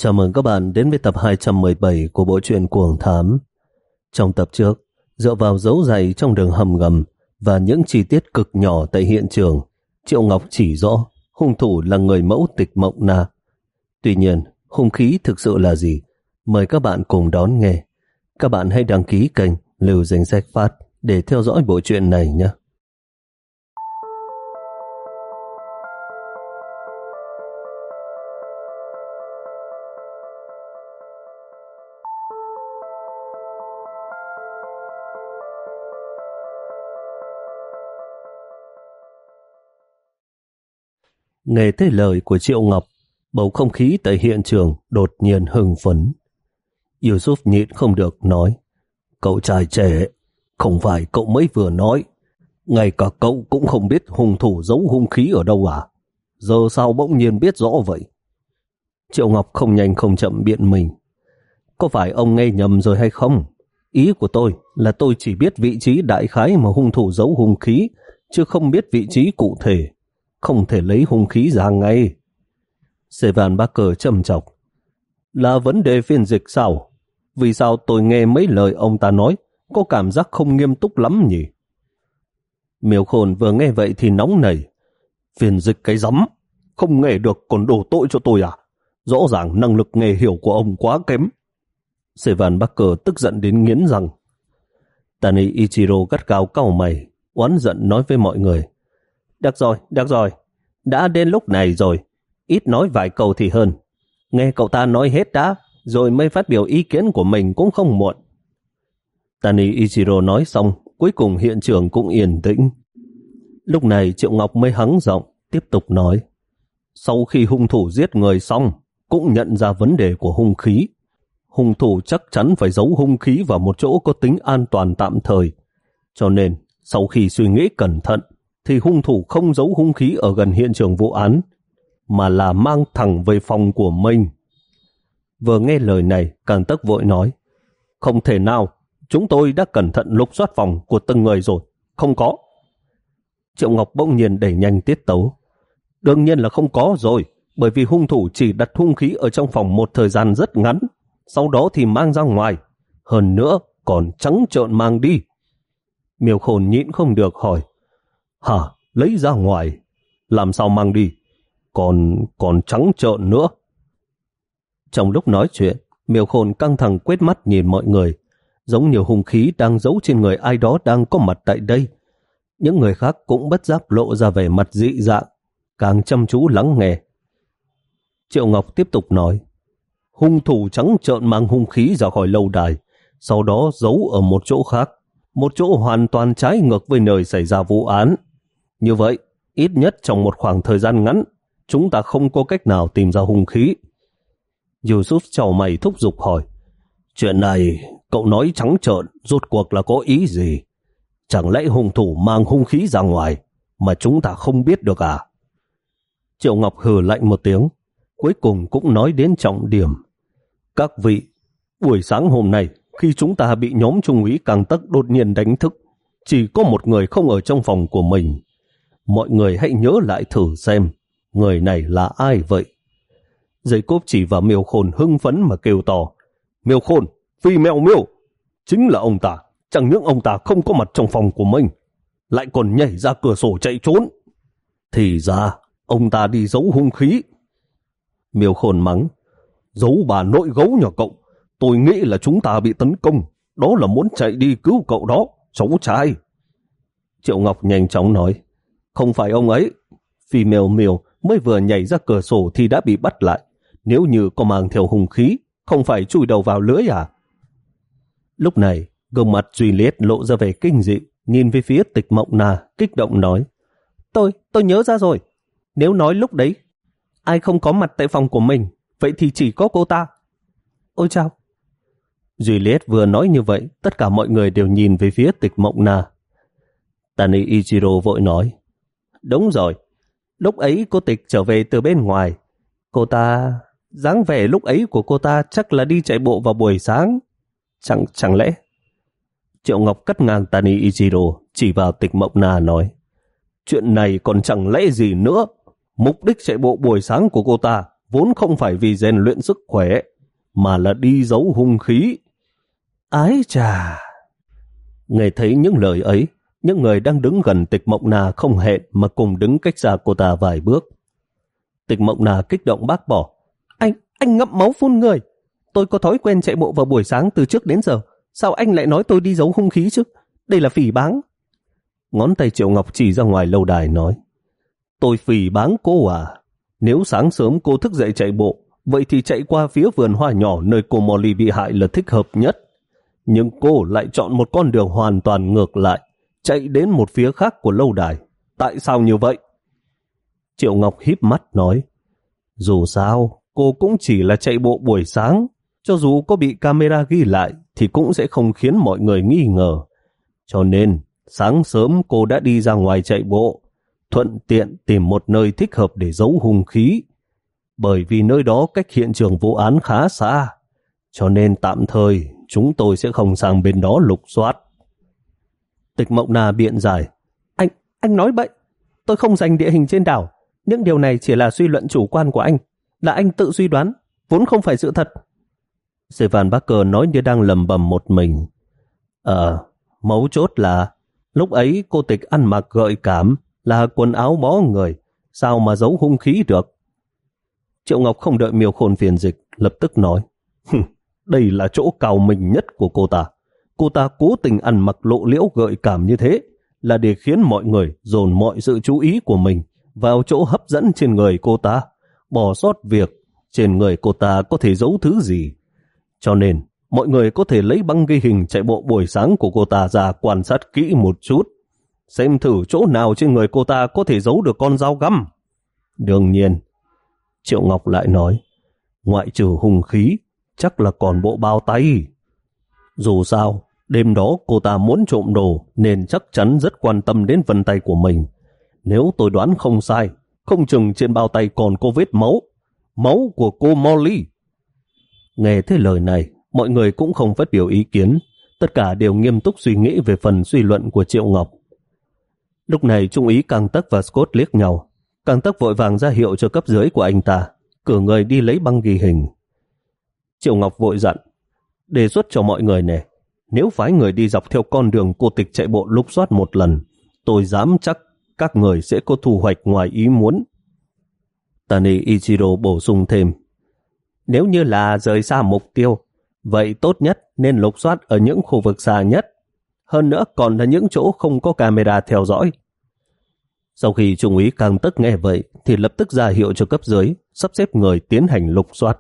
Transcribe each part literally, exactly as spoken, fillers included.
Chào mừng các bạn đến với tập hai trăm mười bảy của bộ truyện Cuồng Thám. Trong tập trước, dựa vào dấu giày trong đường hầm ngầm và những chi tiết cực nhỏ tại hiện trường, Triệu Ngọc chỉ rõ hung thủ là người mẫu Tịch Mộng Na. Tuy nhiên, hung khí thực sự là gì? Mời các bạn cùng đón nghe. Các bạn hãy đăng ký kênh Lưu Danh Sách Phát để theo dõi bộ truyện này nhé. Nghe thấy lời của Triệu Ngọc, bầu không khí tại hiện trường đột nhiên hưng phấn. Yusuf nhịn không được nói: "Cậu trai trẻ, không phải cậu mới vừa nói, ngay cả cậu cũng không biết hung thủ giấu hung khí ở đâu à? Giờ sao bỗng nhiên biết rõ vậy?" Triệu Ngọc không nhanh không chậm biện mình: "Có phải ông nghe nhầm rồi hay không? Ý của tôi là tôi chỉ biết vị trí đại khái mà hung thủ giấu hung khí, chứ không biết vị trí cụ thể. Không thể lấy hung khí ra ngay." Sevan Barker trầm trọng: "Là vấn đề phiên dịch sao? Vì sao tôi nghe mấy lời ông ta nói có cảm giác không nghiêm túc lắm nhỉ?" Miêu Khôn vừa nghe vậy thì nóng nảy: "Phiên dịch cái rắm, không nghe được còn đổ tội cho tôi à? Rõ ràng năng lực nghe hiểu của ông quá kém." Sevan Barker tức giận đến nghiến răng. Tani Ichiro gắt gao cau mày, oán giận nói với mọi người: Được rồi, được rồi, đã đến lúc này rồi, ít nói vài câu thì hơn. Nghe cậu ta nói hết đã, rồi mới phát biểu ý kiến của mình cũng không muộn." Tani Ichiro nói xong, cuối cùng hiện trường cũng yên tĩnh. Lúc này Triệu Ngọc mới hắng giọng, tiếp tục nói: "Sau khi hung thủ giết người xong, cũng nhận ra vấn đề của hung khí. Hung thủ chắc chắn phải giấu hung khí vào một chỗ có tính an toàn tạm thời. Cho nên, sau khi suy nghĩ cẩn thận, thì hung thủ không giấu hung khí ở gần hiện trường vụ án, mà là mang thẳng về phòng của mình." Vừa nghe lời này, Càng Tấc vội nói: "Không thể nào, chúng tôi đã cẩn thận lục soát phòng của từng người rồi, không có." Triệu Ngọc bỗng nhiên đẩy nhanh tiết tấu: "Đương nhiên là không có rồi, bởi vì hung thủ chỉ đặt hung khí ở trong phòng một thời gian rất ngắn, sau đó thì mang ra ngoài, hơn nữa còn trắng trợn mang đi." Miêu Khôn nhịn không được hỏi: "Hả, lấy ra ngoài? Làm sao mang đi? Còn còn trắng trợn nữa?" Trong lúc nói chuyện, Miêu Khôn căng thẳng quét mắt nhìn mọi người, giống như hung khí đang giấu trên người ai đó đang có mặt tại đây. Những người khác cũng bất giác lộ ra vẻ mặt dị dạng, càng chăm chú lắng nghe. Triệu Ngọc tiếp tục nói: "Hung thủ trắng trợn mang hung khí ra khỏi lâu đài, sau đó giấu ở một chỗ khác, một chỗ hoàn toàn trái ngược với nơi xảy ra vụ án. Như vậy, ít nhất trong một khoảng thời gian ngắn, chúng ta không có cách nào tìm ra hung khí." Yusuf chào mày thúc giục hỏi: "Chuyện này, cậu nói trắng trợn, rốt cuộc là có ý gì? Chẳng lẽ hung thủ mang hung khí ra ngoài, mà chúng ta không biết được à?" Triệu Ngọc hừ lạnh một tiếng, cuối cùng cũng nói đến trọng điểm: "Các vị, buổi sáng hôm nay, khi chúng ta bị nhóm trung úy Càng Tấc đột nhiên đánh thức, chỉ có một người không ở trong phòng của mình. Mọi người hãy nhớ lại thử xem, người này là ai vậy?" Dây cốp chỉ vào Miêu Khôn hưng phấn mà kêu to: "Miêu Khôn, phi mèo miêu, chính là ông ta. Chẳng những ông ta không có mặt trong phòng của mình, lại còn nhảy ra cửa sổ chạy trốn. Thì ra, ông ta đi giấu hung khí." Miêu Khôn mắng: "Giấu bà nội gấu nhà cậu, tôi nghĩ là chúng ta bị tấn công, đó là muốn chạy đi cứu cậu đó, cháu trai." Triệu Ngọc nhanh chóng nói: "Không phải ông ấy, phi mèo miêu mới vừa nhảy ra cửa sổ thì đã bị bắt lại. Nếu như có mang theo hung khí, không phải chui đầu vào lưới à?" Lúc này, gương mặt Juliet lộ ra vẻ kinh dị, nhìn về phía Tịch Mộng Na, kích động nói: Tôi, tôi nhớ ra rồi. Nếu nói lúc đấy, ai không có mặt tại phòng của mình, vậy thì chỉ có cô ta." "Ôi chao!" Juliet vừa nói như vậy, tất cả mọi người đều nhìn về phía Tịch Mộng Na. Tani Ichiro vội nói: "Đúng rồi, lúc ấy cô Tịch trở về từ bên ngoài. Cô ta, dáng vẻ lúc ấy của cô ta chắc là đi chạy bộ vào buổi sáng. Chẳng, chẳng lẽ..." Triệu Ngọc cắt ngang Tani Ichiro, chỉ vào Tịch Mộng Na nói: "Chuyện này còn chẳng lẽ gì nữa. Mục đích chạy bộ buổi sáng của cô ta vốn không phải vì rèn luyện sức khỏe, mà là đi giấu hung khí. Ái chà! Nghe thấy những lời ấy, những người đang đứng gần Tịch Mộng Na không hẹn mà cùng đứng cách xa cô ta vài bước. Tịch Mộng Na kích động bác bỏ. Anh, anh ngậm máu phun người. Tôi có thói quen chạy bộ vào buổi sáng từ trước đến giờ. Sao anh lại nói tôi đi giấu hung khí chứ? Đây là phỉ báng. Ngón tay Triệu Ngọc chỉ ra ngoài lâu đài nói. Tôi phỉ báng cô à? Nếu sáng sớm cô thức dậy chạy bộ, vậy thì chạy qua phía vườn hoa nhỏ nơi cô Molly bị hại là thích hợp nhất. Nhưng cô lại chọn một con đường hoàn toàn ngược lại, chạy đến một phía khác của lâu đài. Tại sao như vậy? Triệu Ngọc híp mắt nói. Dù sao, cô cũng chỉ là chạy bộ buổi sáng. Cho dù có bị camera ghi lại thì cũng sẽ không khiến mọi người nghi ngờ. Cho nên, sáng sớm cô đã đi ra ngoài chạy bộ, thuận tiện tìm một nơi thích hợp để giấu hung khí. Bởi vì nơi đó cách hiện trường vụ án khá xa, cho nên tạm thời chúng tôi sẽ không sang bên đó lục soát. Tịch Mộng Na biện giải. Anh, anh nói bậy. Tôi không dành địa hình trên đảo. Những điều này chỉ là suy luận chủ quan của anh. Là anh tự suy đoán, vốn không phải sự thật. Stefan Barker nói như đang lầm bầm một mình. Ờ, mấu chốt là lúc ấy cô Tịch ăn mặc gợi cảm, là quần áo bó người, sao mà giấu hung khí được? Triệu Ngọc không đợi Miêu Khôn phiền dịch, lập tức nói. Đây là chỗ cao mình nhất của cô ta. Cô ta cố tình ăn mặc lộ liễu gợi cảm như thế là để khiến mọi người dồn mọi sự chú ý của mình vào chỗ hấp dẫn trên người cô ta, bỏ sót việc trên người cô ta có thể giấu thứ gì. Cho nên, mọi người có thể lấy băng ghi hình chạy bộ buổi sáng của cô ta ra quan sát kỹ một chút, xem thử chỗ nào trên người cô ta có thể giấu được con dao găm. Đương nhiên, Triệu Ngọc lại nói, ngoại trừ hung khí, chắc là còn bộ bao tay. Dù sao, đêm đó cô ta muốn trộm đồ nên chắc chắn rất quan tâm đến vân tay của mình. Nếu tôi đoán không sai, không chừng trên bao tay còn có vết máu. Máu của cô Molly. Nghe thế lời này, mọi người cũng không phát biểu ý kiến. Tất cả đều nghiêm túc suy nghĩ về phần suy luận của Triệu Ngọc. Lúc này Trung úy Cang Tắc và Scott liếc nhau. Cang Tắc vội vàng ra hiệu cho cấp dưới của anh ta, cử người đi lấy băng ghi hình. Triệu Ngọc vội dặn, đề xuất cho mọi người này, nếu phái người đi dọc theo con đường cô Tịch chạy bộ lục soát một lần, tôi dám chắc các người sẽ có thu hoạch ngoài ý muốn. Tani Ichiro bổ sung thêm, nếu như là rời xa mục tiêu, vậy tốt nhất nên lục soát ở những khu vực xa nhất. Hơn nữa còn là những chỗ không có camera theo dõi. Sau khi Trung úy Cang Tắc nghe vậy thì lập tức ra hiệu cho cấp dưới sắp xếp người tiến hành lục soát.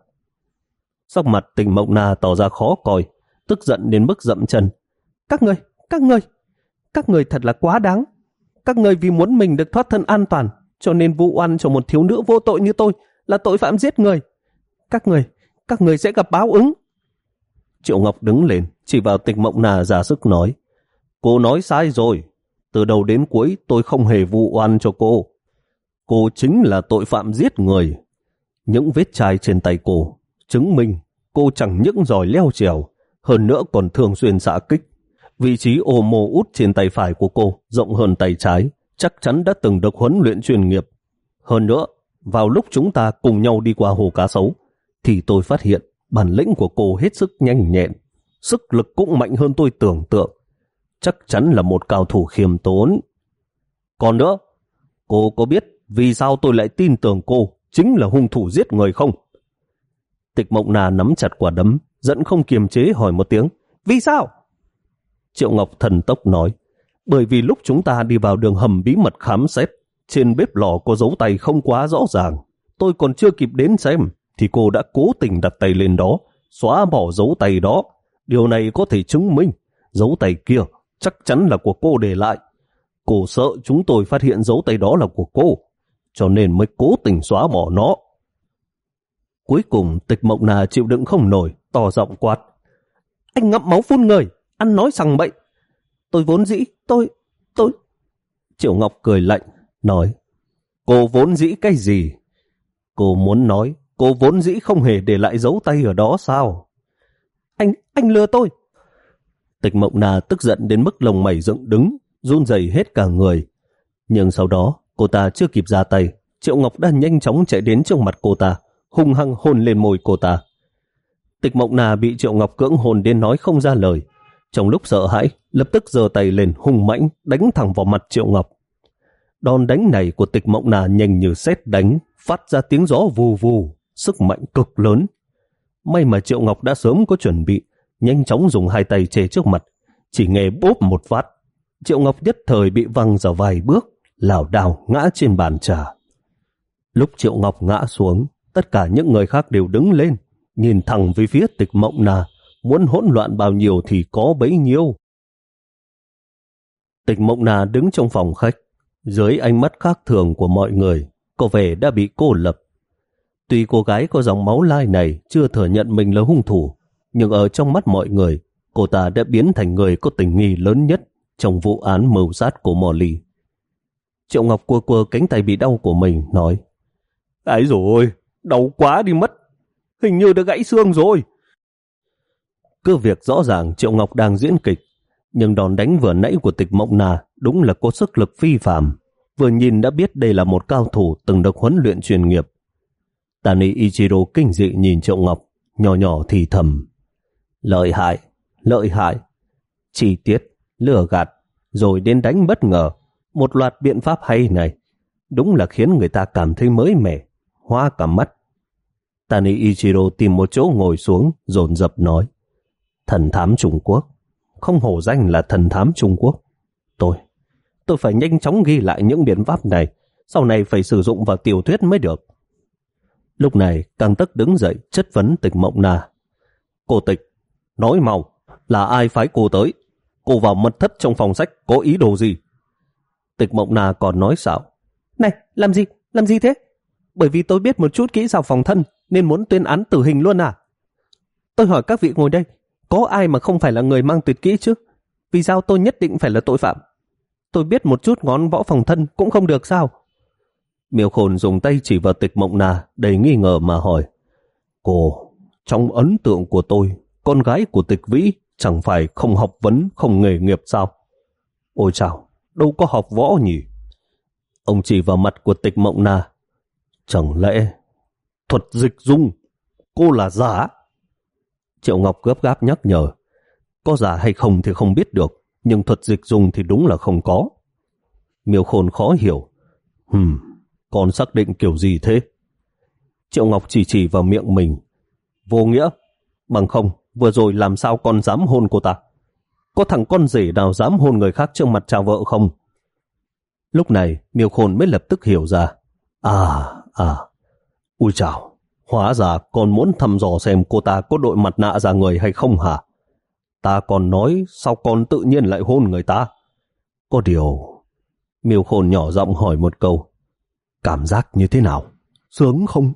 Sắc mặt Tịch Mộng Na tỏ ra khó coi, tức giận đến mức dậm chân. Các người, các người, các người thật là quá đáng. Các người vì muốn mình được thoát thân an toàn, cho nên vu oan cho một thiếu nữ vô tội như tôi là tội phạm giết người. Các người, các người sẽ gặp báo ứng. Triệu Ngọc đứng lên, chỉ vào Tịch Mộng Na ra sức nói. Cô nói sai rồi. Từ đầu đến cuối tôi không hề vu oan cho cô. Cô chính là tội phạm giết người. Những vết chai trên tay cô chứng minh cô chẳng những giỏi leo trèo, hơn nữa còn thường xuyên xạ kích. Vị trí ô mô út trên tay phải của cô rộng hơn tay trái, chắc chắn đã từng được huấn luyện chuyên nghiệp. Hơn nữa, vào lúc chúng ta cùng nhau đi qua hồ cá sấu, thì tôi phát hiện bản lĩnh của cô hết sức nhanh nhẹn, sức lực cũng mạnh hơn tôi tưởng tượng. Chắc chắn là một cao thủ khiêm tốn. Còn nữa, cô có biết vì sao tôi lại tin tưởng cô chính là hung thủ giết người không? Tịch Mộng Na nắm chặt quả đấm, giận không kiềm chế hỏi một tiếng. Vì sao? Triệu Ngọc thần tốc nói. Bởi vì lúc chúng ta đi vào đường hầm bí mật khám xét, trên bếp lò có dấu tay không quá rõ ràng. Tôi còn chưa kịp đến xem, thì cô đã cố tình đặt tay lên đó, xóa bỏ dấu tay đó. Điều này có thể chứng minh dấu tay kia chắc chắn là của cô để lại. Cô sợ chúng tôi phát hiện dấu tay đó là của cô, cho nên mới cố tình xóa bỏ nó. Cuối cùng Tịch Mộng Na chịu đựng không nổi, to giọng quát. Anh ngậm máu phun người, ăn nói sằng bậy. Tôi vốn dĩ, tôi, tôi... Triệu Ngọc cười lạnh, nói. Cô vốn dĩ cái gì? Cô muốn nói, cô vốn dĩ không hề để lại dấu tay ở đó sao? Anh, anh lừa tôi. Tịch Mộng Na tức giận đến mức lông mày dựng đứng, run rẩy hết cả người. Nhưng sau đó, cô ta chưa kịp ra tay, Triệu Ngọc đã nhanh chóng chạy đến trước mặt cô ta, hung hăng hôn lên môi cô ta. Tịch Mộng Na bị Triệu Ngọc cưỡng hôn đến nói không ra lời. Trong lúc sợ hãi, lập tức giơ tay lên hung mãnh đánh thẳng vào mặt Triệu Ngọc. Đòn đánh này của Tịch Mộng Na nhanh như sét đánh, phát ra tiếng gió vù vù, sức mạnh cực lớn. May mà Triệu Ngọc đã sớm có chuẩn bị, nhanh chóng dùng hai tay che trước mặt, chỉ nghe bốp một phát, Triệu Ngọc nhất thời bị văng ra vài bước, lảo đảo ngã trên bàn trà. Lúc Triệu Ngọc ngã xuống, tất cả những người khác đều đứng lên, nhìn thẳng về phía Tịch Mộng Na, muốn hỗn loạn bao nhiêu thì có bấy nhiêu. Tịch Mộng Na đứng trong phòng khách, dưới ánh mắt khác thường của mọi người, có vẻ đã bị cô lập. Tuy cô gái có dòng máu lai này chưa thừa nhận mình là hung thủ, nhưng ở trong mắt mọi người, cô ta đã biến thành người có tình nghi lớn nhất trong vụ án mưu sát của Molly. Triệu Ngọc cua cua cánh tay bị đau của mình, nói: "Ấy rồi, đau quá đi mất, hình như đã gãy xương rồi." Cứ việc rõ ràng Triệu Ngọc đang diễn kịch, nhưng đòn đánh vừa nãy của Tịch Mộng Na đúng là có sức lực phi phàm, vừa nhìn đã biết đây là một cao thủ từng được huấn luyện chuyên nghiệp. Tani Ichiro kinh dị nhìn Triệu Ngọc, nhỏ nhỏ thì thầm: "Lợi hại, lợi hại, chi tiết, lừa gạt, rồi đến đánh bất ngờ, một loạt biện pháp hay này, đúng là khiến người ta cảm thấy mới mẻ, hoa cả mắt." Tani Ichiro tìm một chỗ ngồi xuống, dồn dập nói: "Thần thám Trung Quốc, không hổ danh là thần thám Trung Quốc. Tôi, tôi phải nhanh chóng ghi lại những biện pháp này, sau này phải sử dụng vào tiểu thuyết mới được." Lúc này, Càng Tấc đứng dậy chất vấn Tịch Mộng Na: "Cô Tịch, nói mau, là ai phái cô tới? Cô vào mật thất trong phòng sách có ý đồ gì?" Tịch Mộng Na còn nói xạo: "Này, làm gì, làm gì thế? Bởi vì tôi biết một chút kỹ xảo phòng thân nên muốn tuyên án tử hình luôn à? Tôi hỏi các vị ngồi đây, có ai mà không phải là người mang tuyệt kỹ chứ? Vì sao tôi nhất định phải là tội phạm? Tôi biết một chút ngón võ phòng thân cũng không được sao?" Miêu Khôn dùng tay chỉ vào Tịch Mộng Na đầy nghi ngờ mà hỏi: "Cô, trong ấn tượng của tôi, con gái của Tịch Vĩ chẳng phải không học vấn, không nghề nghiệp sao? Ôi chào, đâu có học võ nhỉ?" Ông chỉ vào mặt của Tịch Mộng Na: "Chẳng lẽ thuật dịch dung, cô là giả?" Triệu Ngọc gấp gáp nhắc nhở: "Có giả hay không thì không biết được, nhưng thuật dịch dung thì đúng là không có." Miêu Khôn khó hiểu: Hừm, con xác định kiểu gì thế?" Triệu Ngọc chỉ chỉ vào miệng mình: "Vô nghĩa, bằng không vừa rồi làm sao con dám hôn cô ta? Có thằng con rể nào dám hôn người khác trước mặt cha vợ không?" Lúc này Miêu Khôn mới lập tức hiểu ra: À, à, ui chào, hóa ra con muốn thăm dò xem cô ta có đội mặt nạ ra người hay không hả? Ta còn nói sao con tự nhiên lại hôn người ta? Có điều... Miêu Khôn nhỏ giọng hỏi một câu: "Cảm giác như thế nào? Sướng không?"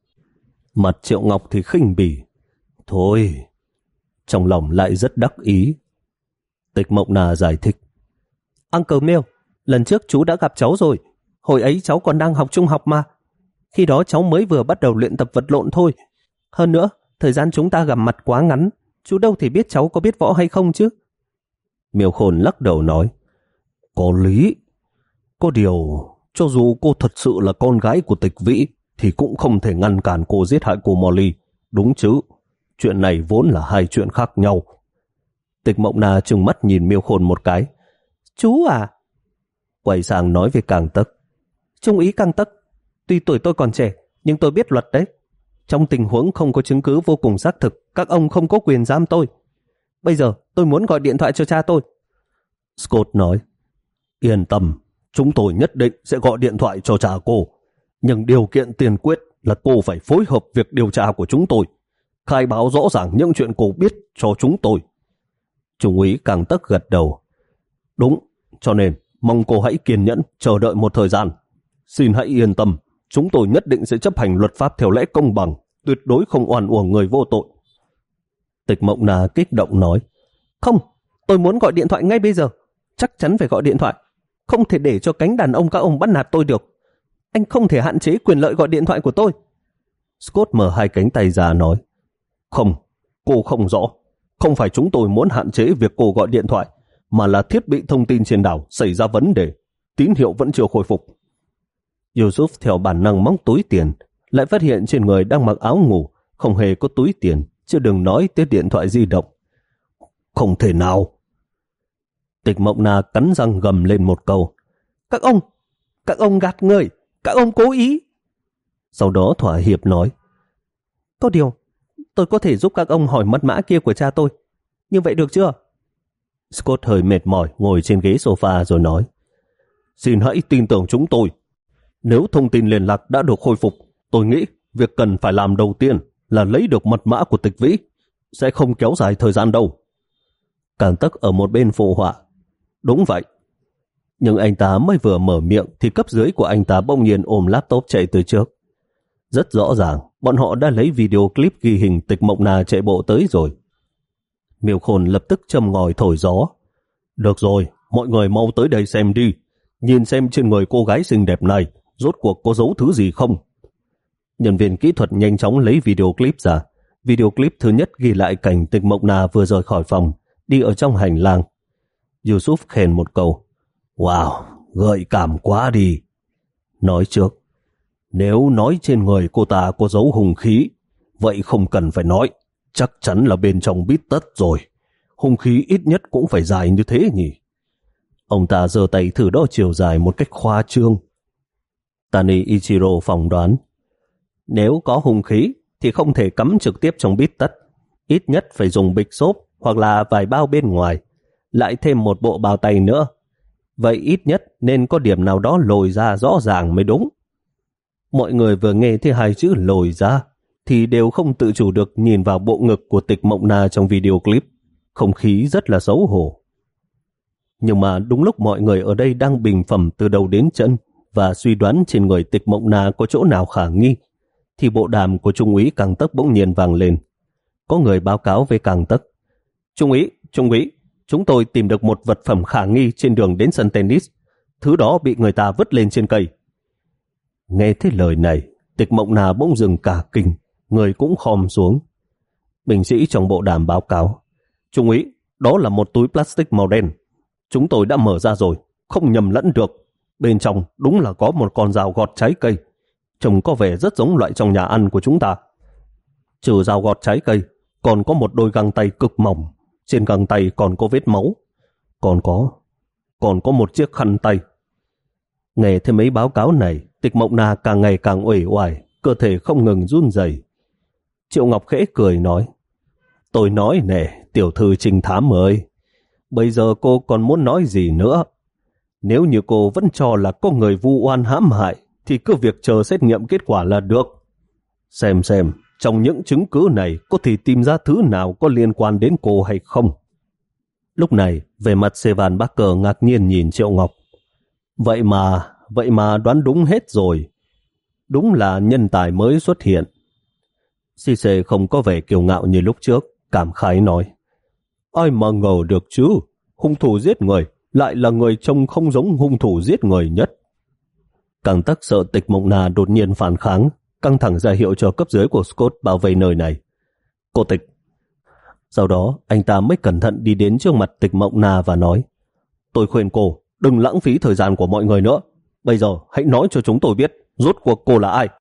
Mặt Triệu Ngọc thì khinh bỉ: "Thôi." Trong lòng lại rất đắc ý. Tịch Mộng Na giải thích: "Uncle Miêu, lần trước chú đã gặp cháu rồi. Hồi ấy cháu còn đang học trung học mà. Khi đó cháu mới vừa bắt đầu luyện tập vật lộn thôi. Hơn nữa, thời gian chúng ta gặp mặt quá ngắn, chú đâu thể biết cháu có biết võ hay không chứ." Miêu Khôn lắc đầu nói: "Có lý. Có điều, cho dù cô thật sự là con gái của Tịch Vĩ, thì cũng không thể ngăn cản cô giết hại cô Molly, đúng chứ? Chuyện này vốn là hai chuyện khác nhau." Tịch Mộng Na trừng mắt nhìn Miêu Khôn một cái: "Chú à?" Quay sang nói với Càng Tấc: "Trung úy Càng Tấc, tuy tuổi tôi còn trẻ, nhưng tôi biết luật đấy. Trong tình huống không có chứng cứ vô cùng xác thực, các ông không có quyền giam tôi. Bây giờ tôi muốn gọi điện thoại cho cha tôi." Scott nói: "Yên tâm, chúng tôi nhất định sẽ gọi điện thoại cho cha cô. Nhưng điều kiện tiên quyết là cô phải phối hợp việc điều tra của chúng tôi, khai báo rõ ràng những chuyện cô biết cho chúng tôi." Trung úy Càng Tấc gật đầu: "Đúng, cho nên mong cô hãy kiên nhẫn chờ đợi một thời gian. Xin hãy yên tâm, chúng tôi nhất định sẽ chấp hành luật pháp theo lẽ công bằng, tuyệt đối không oan uổng người vô tội." Tịch Mộng Na kích động nói: "Không, tôi muốn gọi điện thoại ngay bây giờ. Chắc chắn phải gọi điện thoại. Không thể để cho cánh đàn ông các ông bắt nạt tôi được. Anh không thể hạn chế quyền lợi gọi điện thoại của tôi." Scott mở hai cánh tay ra nói: "Không, cô không rõ. Không phải chúng tôi muốn hạn chế việc cô gọi điện thoại, mà là thiết bị thông tin trên đảo xảy ra vấn đề, tín hiệu vẫn chưa khôi phục." Yusuf theo bản năng móc túi tiền, lại phát hiện trên người đang mặc áo ngủ, không hề có túi tiền, chứ đừng nói tới điện thoại di động. Không thể nào. Tịch Mộng Na cắn răng gầm lên một câu. Các ông, các ông gạt người, các ông cố ý. Sau đó thỏa hiệp nói. Có điều, tôi có thể giúp các ông hỏi mật mã kia của cha tôi. Như vậy được chưa? Scott hơi mệt mỏi ngồi trên ghế sofa rồi nói. Xin hãy tin tưởng chúng tôi. Nếu thông tin liên lạc đã được khôi phục, tôi nghĩ việc cần phải làm đầu tiên là lấy được mật mã của Tịch Vĩ. Sẽ không kéo dài thời gian đâu. Càng Tắc ở một bên phụ họa. Đúng vậy. Nhưng anh ta mới vừa mở miệng thì cấp dưới của anh ta bỗng nhiên ôm laptop chạy tới trước. Rất rõ ràng, bọn họ đã lấy video clip ghi hình Tịch Mộng Na chạy bộ tới rồi. Miêu Khôn lập tức châm ngòi thổi gió. Được rồi, mọi người mau tới đây xem đi. Nhìn xem trên người cô gái xinh đẹp này rốt cuộc có giấu thứ gì không. Nhân viên kỹ thuật nhanh chóng lấy video clip ra. Video clip thứ nhất ghi lại cảnh Tịch Mộng Na vừa rời khỏi phòng, đi ở trong hành lang. Yusuf khen một câu. Wow, gợi cảm quá đi. Nói trước, nếu nói trên người cô ta có dấu hung khí, vậy không cần phải nói, chắc chắn là bên trong bít tất rồi. Hung khí ít nhất cũng phải dài như thế nhỉ. Ông ta giơ tay thử đo chiều dài một cách khoa trương. Tani Ichiro phỏng đoán, nếu có hung khí thì không thể cắm trực tiếp trong bít tất, ít nhất phải dùng bịch xốp hoặc là vài bao bên ngoài, lại thêm một bộ bao tay nữa. Vậy ít nhất nên có điểm nào đó lồi ra rõ ràng mới đúng. Mọi người vừa nghe thấy hai chữ lồi ra thì đều không tự chủ được nhìn vào bộ ngực của Tịch Mộng Na trong video clip. Không khí rất là xấu hổ. Nhưng mà đúng lúc mọi người ở đây đang bình phẩm từ đầu đến chân và suy đoán trên người Tịch Mộng Na có chỗ nào khả nghi, thì bộ đàm của Trung úy Càng Tấc bỗng nhiên vang lên. Có người báo cáo với Càng Tấc. Trung úy, Trung úy, chúng tôi tìm được một vật phẩm khả nghi trên đường đến sân tennis. Thứ đó bị người ta vứt lên trên cây. Nghe thấy lời này, Tịch Mộng Na bỗng dừng cả kinh, người cũng khom xuống. Binh sĩ trong bộ đàm báo cáo. Trung úy, đó là một túi plastic màu đen. Chúng tôi đã mở ra rồi, không nhầm lẫn được. Bên trong đúng là có một con dao gọt trái cây. Trông có vẻ rất giống loại trong nhà ăn của chúng ta. Trừ dao gọt trái cây, còn có một đôi găng tay cực mỏng. Trên găng tay còn có vết máu. Còn có, còn có một chiếc khăn tay. Nghe thêm mấy báo cáo này, Tịch Mộng Na càng ngày càng uể oải, cơ thể không ngừng run rẩy. Triệu Ngọc khẽ cười nói, tôi nói nè, tiểu thư trinh thám ơi, bây giờ cô còn muốn nói gì nữa? Nếu như cô vẫn cho là có người vu oan hãm hại, thì cứ việc chờ xét nghiệm kết quả là được. Xem xem, trong những chứng cứ này có thể tìm ra thứ nào có liên quan đến cô hay không. Lúc này, về mặt Sevan Barker ngạc nhiên nhìn Triệu Ngọc. Vậy mà, vậy mà đoán đúng hết rồi. Đúng là nhân tài mới xuất hiện. Cisse không có vẻ kiêu ngạo như lúc trước, cảm khái nói. Ai mà ngờ được chứ, hung thủ giết người lại là người trông không giống hung thủ giết người nhất. Càng Tắc sợ Tịch Mộng Na đột nhiên phản kháng, căng thẳng ra hiệu cho cấp dưới của Scott bảo vệ nơi này. Cô Tịch. Sau đó, anh ta mới cẩn thận đi đến trước mặt Tịch Mộng Na và nói, tôi khuyên cô, đừng lãng phí thời gian của mọi người nữa. Bây giờ, hãy nói cho chúng tôi biết, rốt cuộc cô là ai?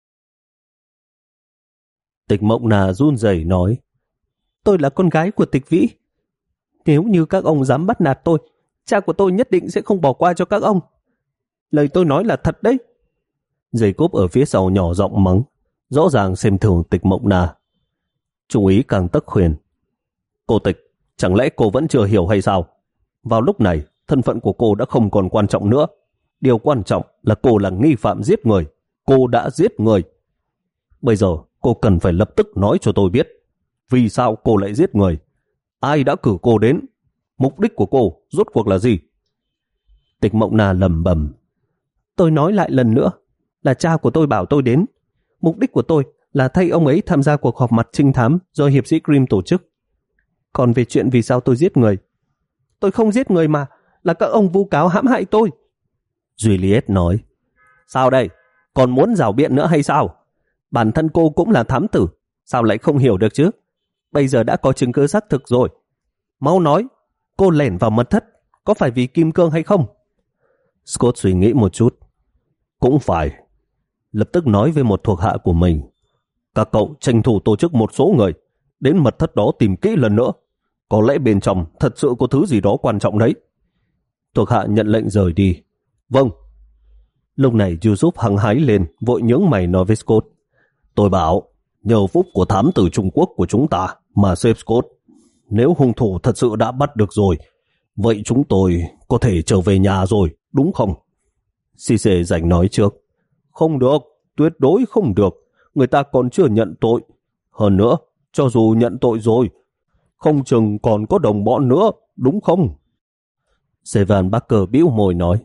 Tịch Mộng Na run rẩy nói, tôi là con gái của Tịch Vĩ. Nếu như các ông dám bắt nạt tôi, cha của tôi nhất định sẽ không bỏ qua cho các ông. Lời tôi nói là thật đấy. Giày cốp ở phía sau nhỏ giọng mắng, rõ ràng xem thường Tịch Mộng Na. Trung úy Càng Tấc khuyên, cô Tịch, chẳng lẽ cô vẫn chưa hiểu hay sao? Vào lúc này, thân phận của cô đã không còn quan trọng nữa. Điều quan trọng là cô là nghi phạm giết người. Cô đã giết người. Bây giờ cô cần phải lập tức nói cho tôi biết, vì sao cô lại giết người? Ai đã cử cô đến? Mục đích của cô rốt cuộc là gì? Tịch Mộng Na lẩm bẩm, tôi nói lại lần nữa, là cha của tôi bảo tôi đến. Mục đích của tôi là thay ông ấy tham gia cuộc họp mặt trinh thám do hiệp sĩ Grimm tổ chức. Còn về chuyện vì sao tôi giết người, tôi không giết người mà, là các ông vu cáo hãm hại tôi. Juliet nói, sao đây? Còn muốn rảo biện nữa hay sao? Bản thân cô cũng là thám tử, sao lại không hiểu được chứ? Bây giờ đã có chứng cứ xác thực rồi. Mau nói, cô lẻn vào mật thất, có phải vì kim cương hay không? Scott suy nghĩ một chút. Cũng phải. lập tức nói với một thuộc hạ của mình. Các cậu tranh thủ tổ chức một số người, đến mật thất đó tìm kỹ lần nữa. Có lẽ bên trong thật sự có thứ gì đó quan trọng đấy. Thuộc hạ nhận lệnh rời đi. Vâng. Lúc này Yusuf hăng hái lên, vội nhướng mày nói với Scott. Tôi bảo, nhờ phúc của thám tử Trung Quốc của chúng ta mà save Scott. Nếu hung thủ thật sự đã bắt được rồi, vậy chúng tôi có thể trở về nhà rồi, đúng không? Cisse rảnh nói trước. Không được, tuyệt đối không được. Người ta còn chưa nhận tội. Hơn nữa, cho dù nhận tội rồi, không chừng còn có đồng bọn nữa, đúng không? Sevan Barker bĩu môi nói.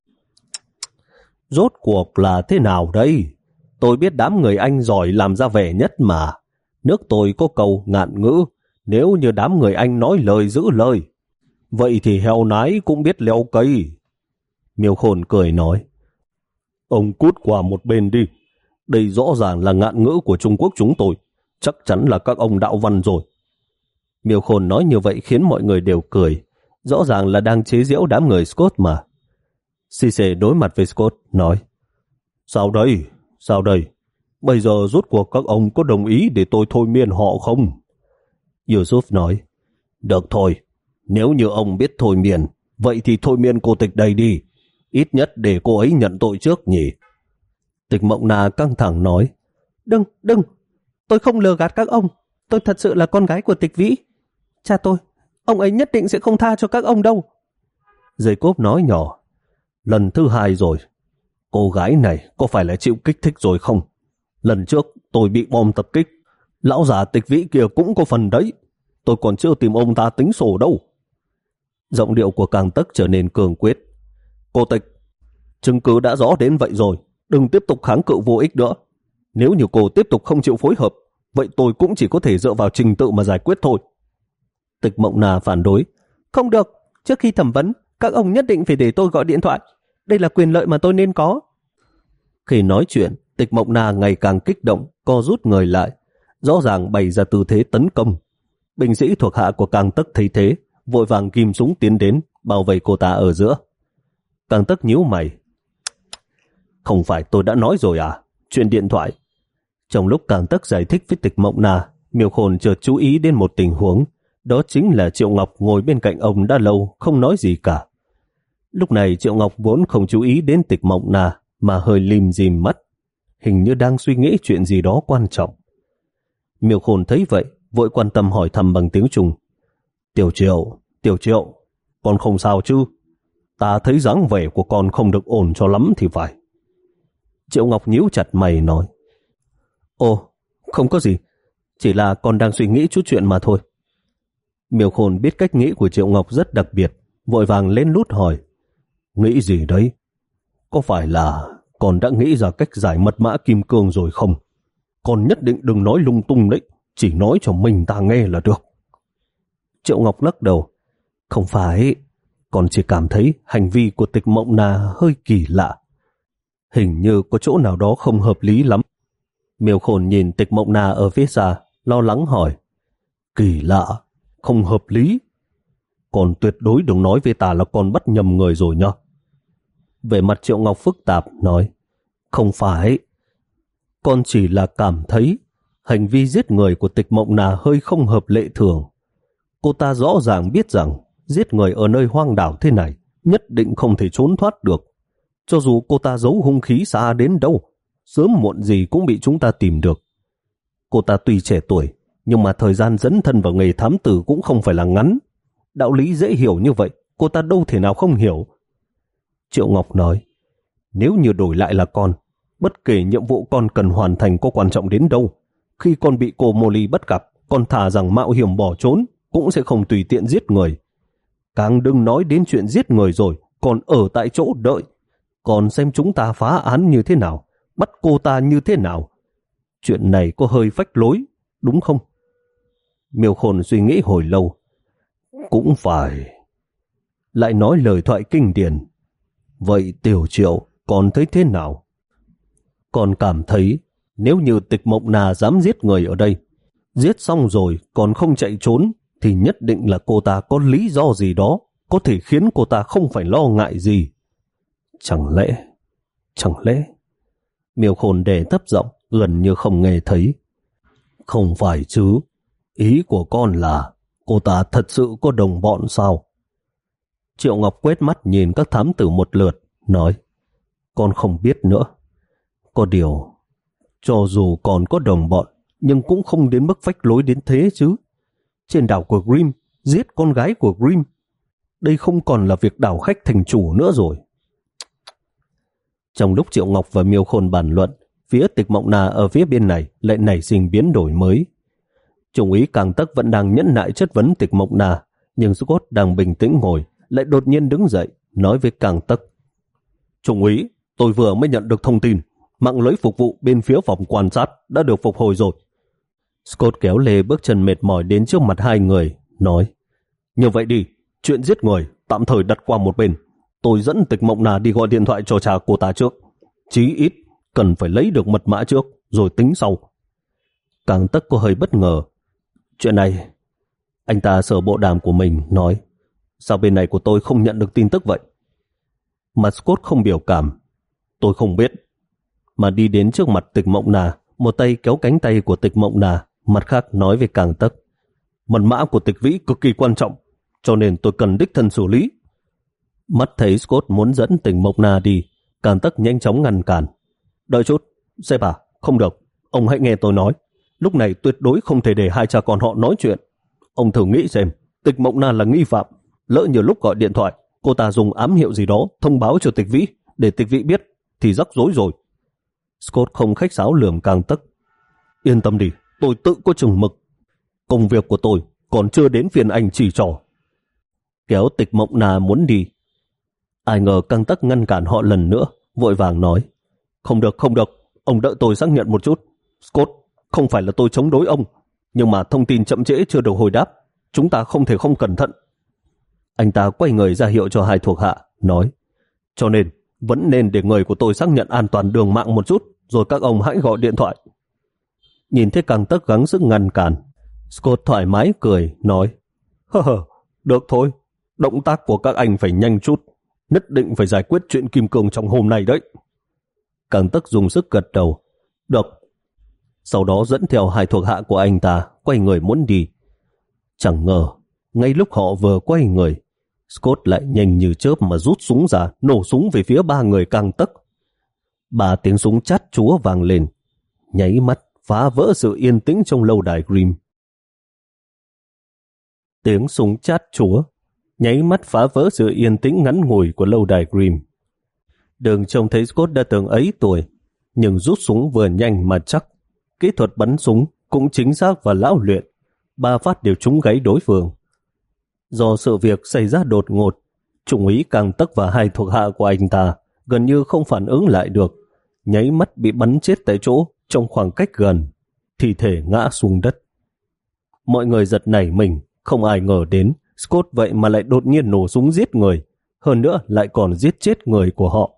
Rốt cuộc là thế nào đây? Tôi biết đám người Anh giỏi làm ra vẻ nhất mà. Nước tôi có câu ngạn ngữ, nếu như đám người Anh nói lời giữ lời, vậy thì heo nái cũng biết leo cây. Miêu Khôn cười nói. Ông cút qua một bên đi. Đây rõ ràng là ngạn ngữ của Trung Quốc chúng tôi. Chắc chắn là các ông đạo văn rồi. Miêu Khôn nói như vậy khiến mọi người đều cười. Rõ ràng là đang chế giễu đám người Scott mà. Cisse đối mặt với Scott nói. Sao đây? Sao đây? Bây giờ rốt cuộc các ông có đồng ý để tôi thôi miên họ không? Yusuf nói. Được thôi. Nếu như ông biết thôi miên, vậy thì thôi miên cô Tịch đây đi. Ít nhất để cô ấy nhận tội trước nhỉ. Tịch Mộng Na căng thẳng nói. Đừng, đừng. Tôi không lừa gạt các ông. Tôi thật sự là con gái của Tịch Vĩ. Cha tôi, ông ấy nhất định sẽ không tha cho các ông đâu. Jacob nói nhỏ. Lần thứ hai rồi. Cô gái này có phải là chịu kích thích rồi không? Lần trước tôi bị bom tập kích. Lão già Tịch Vĩ kia cũng có phần đấy. Tôi còn chưa tìm ông ta tính sổ đâu. Giọng điệu của Càng Tấc trở nên cường quyết. Cô Tịch, chứng cứ đã rõ đến vậy rồi. Đừng tiếp tục kháng cự vô ích nữa. Nếu như cô tiếp tục không chịu phối hợp, vậy tôi cũng chỉ có thể dựa vào trình tự mà giải quyết thôi. Tịch Mộng Na phản đối. Không được, trước khi thẩm vấn, các ông nhất định phải để tôi gọi điện thoại. Đây là quyền lợi mà tôi nên có. Khi nói chuyện, Tịch Mộng Na ngày càng kích động, co rút người lại, rõ ràng bày ra tư thế tấn công. Binh sĩ thuộc hạ của Càng Tấc thấy thế, vội vàng ghim súng tiến đến, bao vây cô ta ở giữa. Càng Tấc nhíu mày. Không phải tôi đã nói rồi à? Chuyện điện thoại. Trong lúc Càng Tấc giải thích với Tịch Mộng Na, Miêu Khôn chợt chú ý đến một tình huống, đó chính là Triệu Ngọc ngồi bên cạnh ông đã lâu không nói gì cả. Lúc này Triệu Ngọc vốn không chú ý đến Tịch Mộng Na mà hơi lim dim mắt, hình như đang suy nghĩ chuyện gì đó quan trọng. Miêu Khôn thấy vậy, vội quan tâm hỏi thầm bằng tiếng Trung. Tiểu Triệu, Tiểu Triệu, con không sao chứ? Ta thấy dáng vẻ của con không được ổn cho lắm thì phải. Triệu Ngọc nhíu chặt mày nói. Ồ, không có gì, chỉ là con đang suy nghĩ chút chuyện mà thôi. Miêu Khôn biết cách nghĩ của Triệu Ngọc rất đặc biệt, vội vàng lên lút hỏi. Nghĩ gì đấy? Có phải là con đã nghĩ ra cách giải mật mã kim cương rồi không? Con nhất định đừng nói lung tung đấy, chỉ nói cho mình ta nghe là được. Triệu Ngọc lắc đầu. Không phải, con chỉ cảm thấy hành vi của Tịch Mộng Na hơi kỳ lạ. Hình như có chỗ nào đó không hợp lý lắm. Miêu Khôn nhìn Tịch Mộng Na ở phía xa, lo lắng hỏi. Kỳ lạ, không hợp lý. Con tuyệt đối đừng nói với ta là con bắt nhầm người rồi nhá. Về mặt Triệu Ngọc phức tạp nói. Không phải, con chỉ là cảm thấy hành vi giết người của Tịch Mộng Na hơi không hợp lệ thường. Cô ta rõ ràng biết rằng giết người ở nơi hoang đảo thế này nhất định không thể trốn thoát được. Cho dù cô ta giấu hung khí xa đến đâu, sớm muộn gì cũng bị chúng ta tìm được. Cô ta tuy trẻ tuổi, nhưng mà thời gian dấn thân vào nghề thám tử cũng không phải là ngắn. Đạo lý dễ hiểu như vậy, cô ta đâu thể nào không hiểu. Triệu Ngọc nói, nếu như đổi lại là con, bất kể nhiệm vụ con cần hoàn thành có quan trọng đến đâu, khi con bị cô Molly bắt gặp, con thà rằng mạo hiểm bỏ trốn, cũng sẽ không tùy tiện giết người. Càng đừng nói đến chuyện giết người rồi, còn ở tại chỗ đợi. Còn xem chúng ta phá án như thế nào, bắt cô ta như thế nào. Chuyện này có hơi phách lối, đúng không? Miêu Khôn suy nghĩ hồi lâu. Cũng phải. Lại nói lời thoại kinh điển. Vậy Tiểu Triệu còn thấy thế nào? Còn cảm thấy nếu như Tịch Mộng Na dám giết người ở đây, giết xong rồi còn không chạy trốn, thì nhất định là cô ta có lý do gì đó có thể khiến cô ta không phải lo ngại gì. Chẳng lẽ, chẳng lẽ Miêu Khôn để thấp giọng, gần như không nghe thấy. Không phải chứ, ý của con là cô ta thật sự có đồng bọn sao? Triệu Ngọc quét mắt nhìn các thám tử một lượt, nói, con không biết nữa. Có điều, cho dù còn có đồng bọn, nhưng cũng không đến mức phách lối đến thế chứ. Trên đảo của Grimm, giết con gái của Grimm, đây không còn là việc đảo khách thành chủ nữa rồi. Trong lúc Triệu Ngọc và Miêu Khôn bàn luận, phía Tịch Mộng Na ở phía bên này lại nảy sinh biến đổi mới. Trung úy Càng Tấc vẫn đang nhẫn nại chất vấn Tịch Mộng Na, nhưng Scott đang bình tĩnh ngồi, lại đột nhiên đứng dậy, nói với Càng Tấc. Trung úy, tôi vừa mới nhận được thông tin, mạng lưới phục vụ bên phía phòng quan sát đã được phục hồi rồi. Scott kéo lê bước chân mệt mỏi đến trước mặt hai người, nói, như vậy đi, chuyện giết người tạm thời đặt qua một bên. Tôi dẫn Tịch Mộng Na đi gọi điện thoại cho cha cô ta trước. Chí ít cần phải lấy được mật mã trước, rồi tính sau. Càng Tấc có hơi bất ngờ. Chuyện này, anh ta sờ bộ đàm của mình, nói, sao bên này của tôi không nhận được tin tức vậy? Mặt Scott không biểu cảm. Tôi không biết. Mà đi đến trước mặt Tịch Mộng Na, một tay kéo cánh tay của Tịch Mộng Na, mặt khác nói với Càng Tấc. Mật mã của Tịch Vĩ cực kỳ quan trọng, cho nên tôi cần đích thân xử lý. Mắt thấy Scott muốn dẫn Tịch Mộng Na đi, Càng Tấc nhanh chóng ngăn cản. Đợi chút, sếp à, không được, ông hãy nghe tôi nói. Lúc này tuyệt đối không thể để hai cha con họ nói chuyện. Ông thử nghĩ xem, Tịch Mộng Na là nghi phạm, lỡ nhiều lúc gọi điện thoại, cô ta dùng ám hiệu gì đó thông báo cho Tịch Vĩ, để Tịch Vĩ biết, thì rắc rối rồi. Scott không khách sáo lườm Càng Tấc. Yên tâm đi, tôi tự có chừng mực. Công việc của tôi còn chưa đến phiền anh chỉ trỏ. Kéo Tịch Mộng Na muốn đi. Ai ngờ Càng Tấc ngăn cản họ lần nữa, vội vàng nói. Không được, không được, ông đợi tôi xác nhận một chút. Scott, không phải là tôi chống đối ông, nhưng mà thông tin chậm trễ chưa được hồi đáp, chúng ta không thể không cẩn thận. Anh ta quay người ra hiệu cho hai thuộc hạ, nói, cho nên vẫn nên để người của tôi xác nhận an toàn đường mạng một chút, rồi các ông hãy gọi điện thoại. Nhìn thấy Càng Tấc gắng sức ngăn cản, Scott thoải mái cười, nói, hơ hơ, được thôi, động tác của các anh phải nhanh chút, nhất định phải giải quyết chuyện kim cương trong hôm nay đấy. Càng Tấc dùng sức gật đầu, được. Sau đó dẫn theo hai thuộc hạ của anh ta, quay người muốn đi. Chẳng ngờ, ngay lúc họ vừa quay người, Scott lại nhanh như chớp mà rút súng ra, nổ súng về phía ba người Càng Tấc. Ba tiếng súng chát chúa vang lên, nháy mắt phá vỡ sự yên tĩnh trong lâu đài Grimm. Tiếng súng chát chúa nháy mắt phá vỡ sự yên tĩnh ngắn ngủi của lâu đài Grimm. Đường trông thấy Scott đã từng ấy tuổi, nhưng rút súng vừa nhanh mà chắc. Kỹ thuật bắn súng cũng chính xác và lão luyện, ba phát đều trúng gáy đối phương. Do sự việc xảy ra đột ngột, Trung úy Càng Tấc và hai thuộc hạ của anh ta gần như không phản ứng lại được, nháy mắt bị bắn chết tại chỗ trong khoảng cách gần, thi thể ngã xuống đất. Mọi người giật nảy mình, không ai ngờ đến Scott vậy mà lại đột nhiên nổ súng giết người, hơn nữa lại còn giết chết người của họ.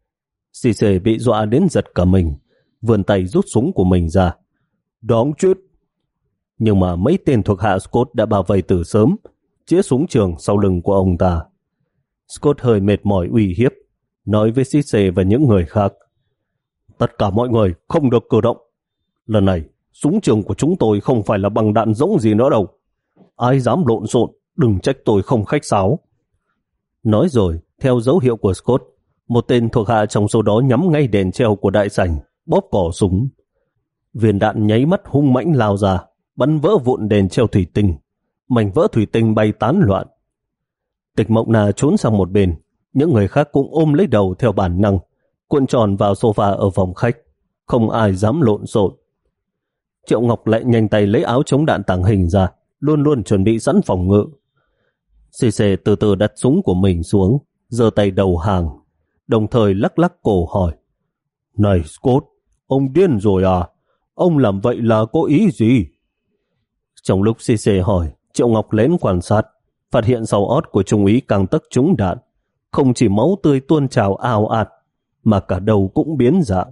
Xì xề bị dọa đến giật cả mình, vươn tay rút súng của mình ra. Đáng chết! Nhưng mà mấy tên thuộc hạ Scott đã bao vây từ sớm, chĩa súng trường sau lưng của ông ta. Scott hơi mệt mỏi uy hiếp, nói với Cisse và những người khác. Tất cả mọi người không được cử động. Lần này, súng trường của chúng tôi không phải là bằng đạn rỗng gì nữa đâu. Ai dám lộn xộn, đừng trách tôi không khách sáo. Nói rồi, theo dấu hiệu của Scott, một tên thuộc hạ trong số đó nhắm ngay đèn treo của đại sảnh, bóp cò súng. Viên đạn nháy mắt hung mãnh lao ra, bắn vỡ vụn đèn treo thủy tinh. Mảnh vỡ thủy tinh bay tán loạn. Tịch Mộng Na trốn sang một bên, những người khác cũng ôm lấy đầu theo bản năng, cuộn tròn vào sofa ở phòng khách, không ai dám lộn xộn. Triệu Ngọc lại nhanh tay lấy áo chống đạn tàng hình ra, luôn luôn chuẩn bị sẵn phòng ngự. Xì xề từ từ đặt súng của mình xuống, giơ tay đầu hàng, đồng thời lắc lắc cổ hỏi. Này Scott, ông điên rồi à? Ông làm vậy là có ý gì? Trong lúc xì xề hỏi, Triệu Ngọc lén quan sát, phát hiện sau ót của Trung úy Càng Tấc trúng đạn, không chỉ máu tươi tuôn trào ào ạt, mà cả đầu cũng biến dạng.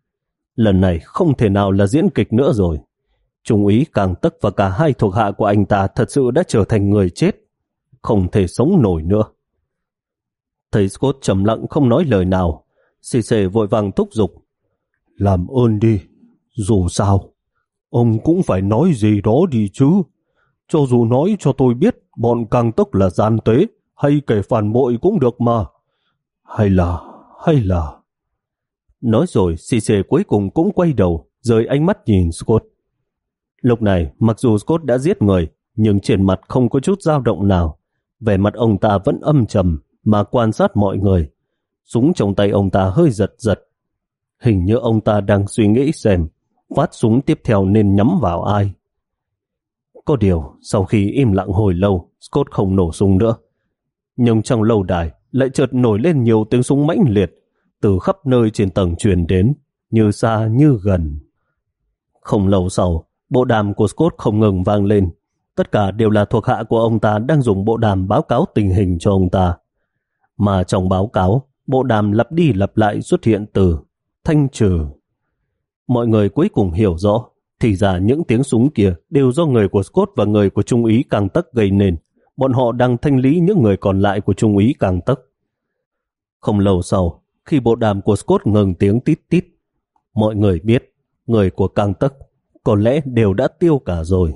Lần này không thể nào là diễn kịch nữa rồi. Trung úy Càng Tấc và cả hai thuộc hạ của anh ta thật sự đã trở thành người chết, không thể sống nổi nữa. Thấy Scott trầm lặng không nói lời nào, xì xề vội vàng thúc giục. Làm ơn đi, dù sao, ông cũng phải nói gì đó đi chứ. Cho dù nói cho tôi biết bọn Cang Tấc là gian tế hay kẻ phản bội cũng được mà. Hay là, hay là... Nói rồi, Cisse cuối cùng cũng quay đầu, rời ánh mắt nhìn Scott. Lúc này, mặc dù Scott đã giết người, nhưng trên mặt không có chút dao động nào. Vẻ mặt ông ta vẫn âm trầm mà quan sát mọi người. Súng trong tay ông ta hơi giật giật. Hình như ông ta đang suy nghĩ xem phát súng tiếp theo nên nhắm vào ai. Có điều, sau khi im lặng hồi lâu, Scott không nổ súng nữa. Nhưng trong lâu đài lại chợt nổi lên nhiều tiếng súng mãnh liệt, từ khắp nơi trên tầng truyền đến, như xa như gần. Không lâu sau, bộ đàm của Scott không ngừng vang lên. Tất cả đều là thuộc hạ của ông ta đang dùng bộ đàm báo cáo tình hình cho ông ta. Mà trong báo cáo, bộ đàm lặp đi lặp lại xuất hiện từ thanh trừ. Mọi người cuối cùng hiểu rõ, thì ra những tiếng súng kia đều do người của Scott và người của Trung úy Cang Tấc gây nên. Bọn họ đang thanh lý những người còn lại của Trung úy Cang Tấc. Không lâu sau, khi bộ đàm của Scott ngừng tiếng tít tít, mọi người biết người của Cang Tấc có lẽ đều đã tiêu cả rồi.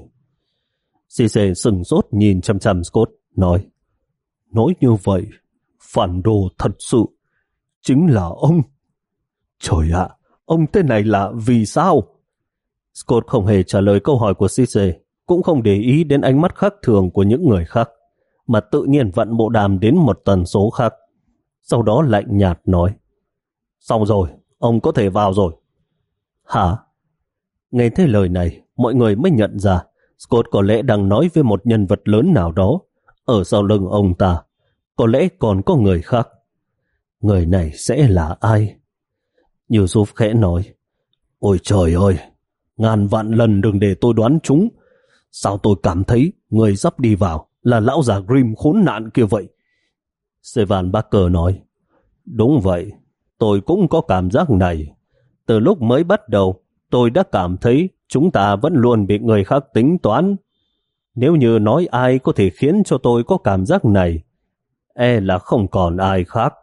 Cisse sừng sốt nhìn chăm chăm Scott, nói: Nói như vậy, phản đồ thật sự chính là ông. Trời ạ, ông tên này là vì sao? Scott không hề trả lời câu hỏi của Cisse, cũng không để ý đến ánh mắt khác thường của những người khác, mà tự nhiên vặn bộ đàm đến một tần số khác. Sau đó lạnh nhạt nói: Xong rồi, ông có thể vào rồi. Hả? Nghe thấy lời này, mọi người mới nhận ra Scott có lẽ đang nói với một nhân vật lớn nào đó. Ở sau lưng ông ta, có lẽ còn có người khác. Người này sẽ là ai? Yusuf khẽ nói: Ôi trời ơi, ngàn vạn lần đừng để tôi đoán trúng. Sao tôi cảm thấy người sắp đi vào là lão già Grimm khốn nạn kia vậy? Sevan Barker nói: Đúng vậy, tôi cũng có cảm giác này. Từ lúc mới bắt đầu, tôi đã cảm thấy chúng ta vẫn luôn bị người khác tính toán. Nếu như nói ai có thể khiến cho tôi có cảm giác này, e là không còn ai khác.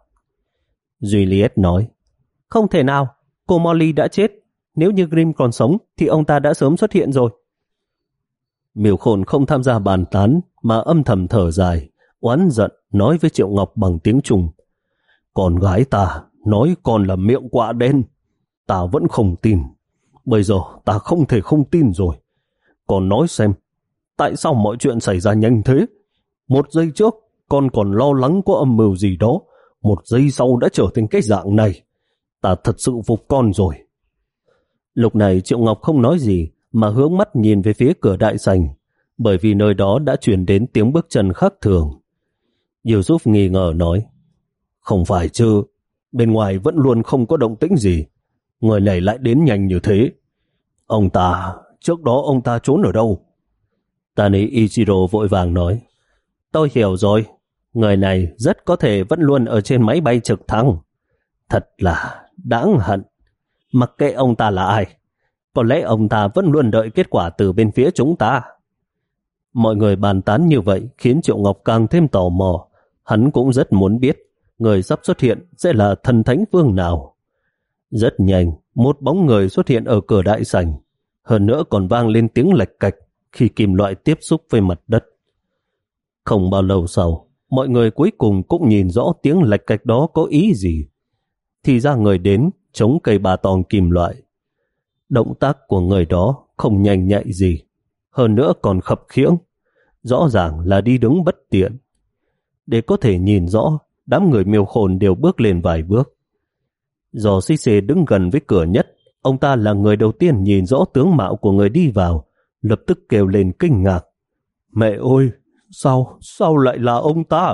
Juliet nói: Không thể nào, cô Molly đã chết. Nếu như Grimm còn sống thì ông ta đã sớm xuất hiện rồi. Miêu Khôn không tham gia bàn tán mà âm thầm thở dài, oán giận nói với Triệu Ngọc bằng tiếng Trung: Con gái ta nói con là miệng quạ đen, ta vẫn không tin. Bây giờ ta không thể không tin rồi. Con nói xem, tại sao mọi chuyện xảy ra nhanh thế? Một giây trước con còn lo lắng có âm mưu gì đó, một giây sau đã trở thành cái dạng này. Ta thật sự phục con rồi. Lúc này Triệu Ngọc không nói gì mà hướng mắt nhìn về phía cửa đại sảnh, bởi vì nơi đó đã truyền đến tiếng bước chân khác thường. Yusuf nghi ngờ nói: Không phải chứ, bên ngoài vẫn luôn không có động tĩnh gì. Người này lại đến nhanh như thế. Ông ta, trước đó ông ta trốn ở đâu? Tani Ichiro vội vàng nói: Tôi hiểu rồi, người này rất có thể vẫn luôn ở trên máy bay trực thăng. Thật là đáng hận. Mặc kệ ông ta là ai, có lẽ ông ta vẫn luôn đợi kết quả từ bên phía chúng ta. Mọi người bàn tán như vậy khiến Triệu Ngọc càng thêm tò mò. Hắn cũng rất muốn biết người sắp xuất hiện sẽ là thần thánh vương nào. Rất nhanh, một bóng người xuất hiện ở cửa đại sảnh. Hơn nữa còn vang lên tiếng lạch cạch khi kim loại tiếp xúc với mặt đất. Không bao lâu sau, mọi người cuối cùng cũng nhìn rõ tiếng lạch cạch đó có ý gì. Thì ra người đến chống cây ba tong kim loại. Động tác của người đó không nhanh nhạy gì, hơn nữa còn khập khiễng, rõ ràng là đi đứng bất tiện. Để có thể nhìn rõ, đám người Miêu Khôn đều bước lên vài bước. Do Cisse đứng gần với cửa nhất, ông ta là người đầu tiên nhìn rõ tướng mạo của người đi vào, lập tức kêu lên kinh ngạc: Mẹ ơi, sao, sao lại là ông ta?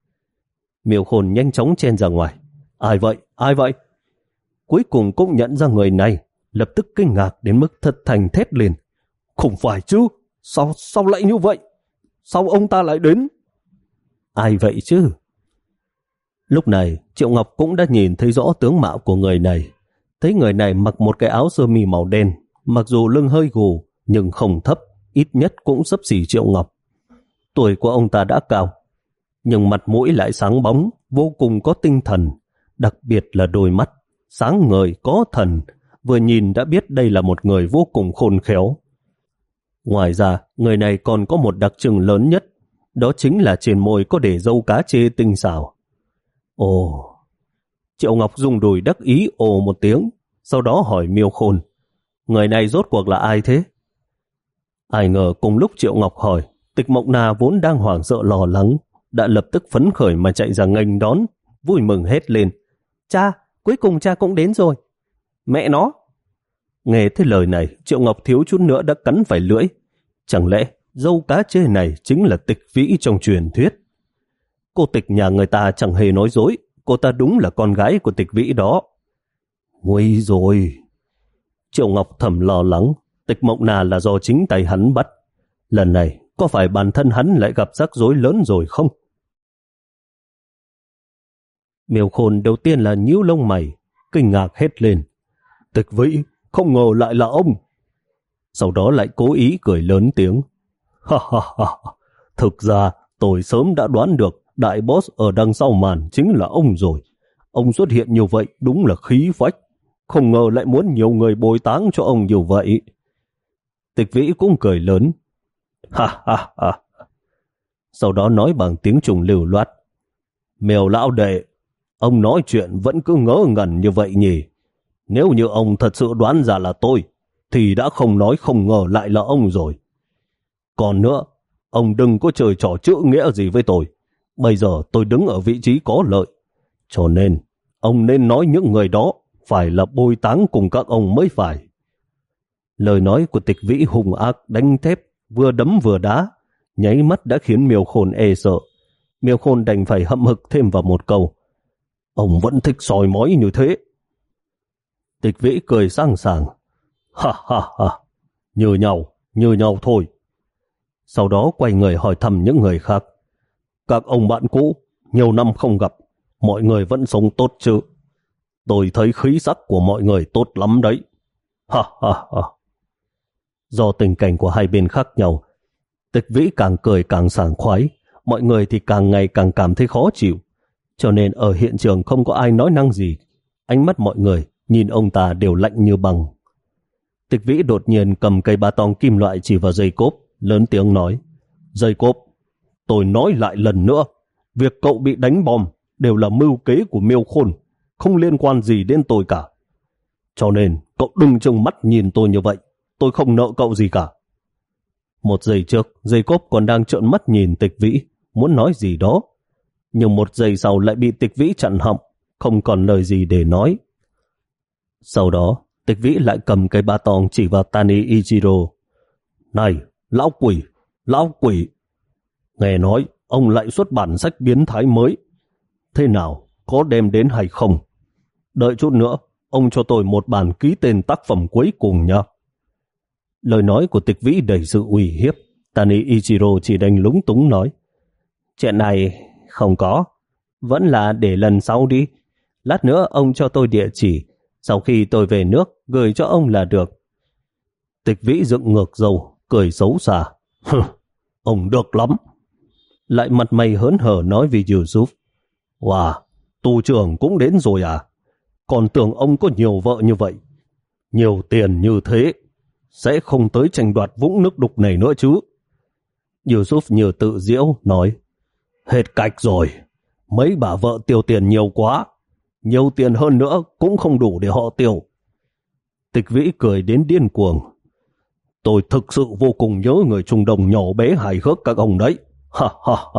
Miêu Khôn nhanh chóng chen ra ngoài: Ai vậy, ai vậy? Cuối cùng cũng nhận ra người này, lập tức kinh ngạc đến mức thật thành thét lên: Không phải chứ, sao, sao lại như vậy? Sao ông ta lại đến? Ai vậy chứ? Lúc này, Triệu Ngọc cũng đã nhìn thấy rõ tướng mạo của người này. Thấy người này mặc một cái áo sơ mi màu đen, mặc dù lưng hơi gù, nhưng không thấp, ít nhất cũng xấp xỉ Triệu Ngọc. Tuổi của ông ta đã cao, nhưng mặt mũi lại sáng bóng, vô cùng có tinh thần, đặc biệt là đôi mắt, sáng ngời có thần, vừa nhìn đã biết đây là một người vô cùng khôn khéo. Ngoài ra, người này còn có một đặc trưng lớn nhất, đó chính là trên môi có để dâu cá chê tinh xảo. Ồ! Triệu Ngọc rung đùi đắc ý ồ một tiếng, sau đó hỏi Miêu Khôn, người này rốt cuộc là ai thế? Ai ngờ cùng lúc Triệu Ngọc hỏi, Tịch Mộng Na vốn đang hoảng sợ lo lắng, đã lập tức phấn khởi mà chạy ra nghênh đón, vui mừng hét lên. Cha, cuối cùng cha cũng đến rồi. Mẹ nó! Nghe thấy lời này, Triệu Ngọc thiếu chút nữa đã cắn phải lưỡi. Chẳng lẽ dâu cá chê này chính là Tịch Vĩ trong truyền thuyết? Cô Tịch nhà người ta chẳng hề nói dối, cô ta đúng là con gái của Tịch Vĩ đó. Nguy rồi! Triệu Ngọc thầm lo lắng, Tịch Mộng Na là do chính tay hắn bắt. Lần này, có phải bản thân hắn lại gặp rắc rối lớn rồi không? Miêu Khôn đầu tiên là nhíu lông mày, kinh ngạc hét lên. Tịch Vĩ, không ngờ lại là ông. Sau đó lại cố ý cười lớn tiếng. Ha ha ha, thực ra tôi sớm đã đoán được đại boss ở đằng sau màn chính là ông rồi. Ông xuất hiện như vậy đúng là khí phách. Không ngờ lại muốn nhiều người bồi táng cho ông như vậy. Tịch Vĩ cũng cười lớn. Ha ha ha. Sau đó nói bằng tiếng Trung lưu loát. Mèo lão đệ, ông nói chuyện vẫn cứ ngớ ngẩn như vậy nhỉ. Nếu như ông thật sự đoán ra là tôi, thì đã không nói không ngờ lại là ông rồi. Còn nữa, ông đừng có chơi trò chữ nghĩa gì với tôi. Bây giờ tôi đứng ở vị trí có lợi. Cho nên, ông nên nói những người đó phải là bồi táng cùng các ông mới phải. Lời nói của Tịch Vĩ hung ác đánh thép, vừa đấm vừa đá, nháy mắt đã khiến Miêu Khôn e sợ. Miêu Khôn đành phải hậm hực thêm vào một câu. Ông vẫn thích soi mói như thế. Tịch Vĩ cười sang sảng. Ha ha ha, như nhau, như nhau thôi. Sau đó quay người hỏi thăm những người khác. Các ông bạn cũ, nhiều năm không gặp, mọi người vẫn sống tốt chứ? Tôi thấy khí sắc của mọi người tốt lắm đấy. Ha ha ha. Do tình cảnh của hai bên khác nhau, Tịch Vĩ càng cười càng sảng khoái, mọi người thì càng ngày càng cảm thấy khó chịu. Cho nên ở hiện trường không có ai nói năng gì. Ánh mắt mọi người nhìn ông ta đều lạnh như băng. Tịch Vĩ đột nhiên cầm cây ba tong kim loại chỉ vào dây cốp, lớn tiếng nói. Dây cốp, tôi nói lại lần nữa, việc cậu bị đánh bom đều là mưu kế của Miêu Khôn, không liên quan gì đến tôi cả. Cho nên cậu đừng trừng mắt nhìn tôi như vậy, tôi không nợ cậu gì cả. Một giây trước, dây cốp còn đang trợn mắt nhìn Tịch Vĩ, muốn nói gì đó. Nhưng một giây sau lại bị Tịch Vĩ chặn họng, không còn lời gì để nói. Sau đó, Tịch Vĩ lại cầm cây ba tong chỉ vào Tani Ichiro. Này, lão quỷ, lão quỷ. Nghe nói, ông lại xuất bản sách biến thái mới. Thế nào, có đem đến hay không? Đợi chút nữa, ông cho tôi một bản ký tên tác phẩm cuối cùng nha. Lời nói của Tịch Vĩ đầy sự uy hiếp. Tani Ichiro chỉ đành lúng túng nói. Chuyện này không có, vẫn là để lần sau đi. Lát nữa ông cho tôi địa chỉ, sau khi tôi về nước gửi cho ông là được. Tịch Vĩ dựng ngược râu, cười xấu xa. Ông được lắm. Lại mặt mày hớn hở nói với Yusuf. Wow, tù trưởng cũng đến rồi à? Còn tưởng ông có nhiều vợ như vậy. Nhiều tiền như thế, sẽ không tới tranh đoạt vũng nước đục này nữa chứ. Yusuf như tự giễu nói. Hết cách rồi, mấy bà vợ tiêu tiền nhiều quá. Nhiều tiền hơn nữa cũng không đủ để họ tiêu. Tịch Vĩ cười đến điên cuồng. Tôi thực sự vô cùng nhớ người Trung Đông nhỏ bé hài hước các ông đấy. Ha ha ha.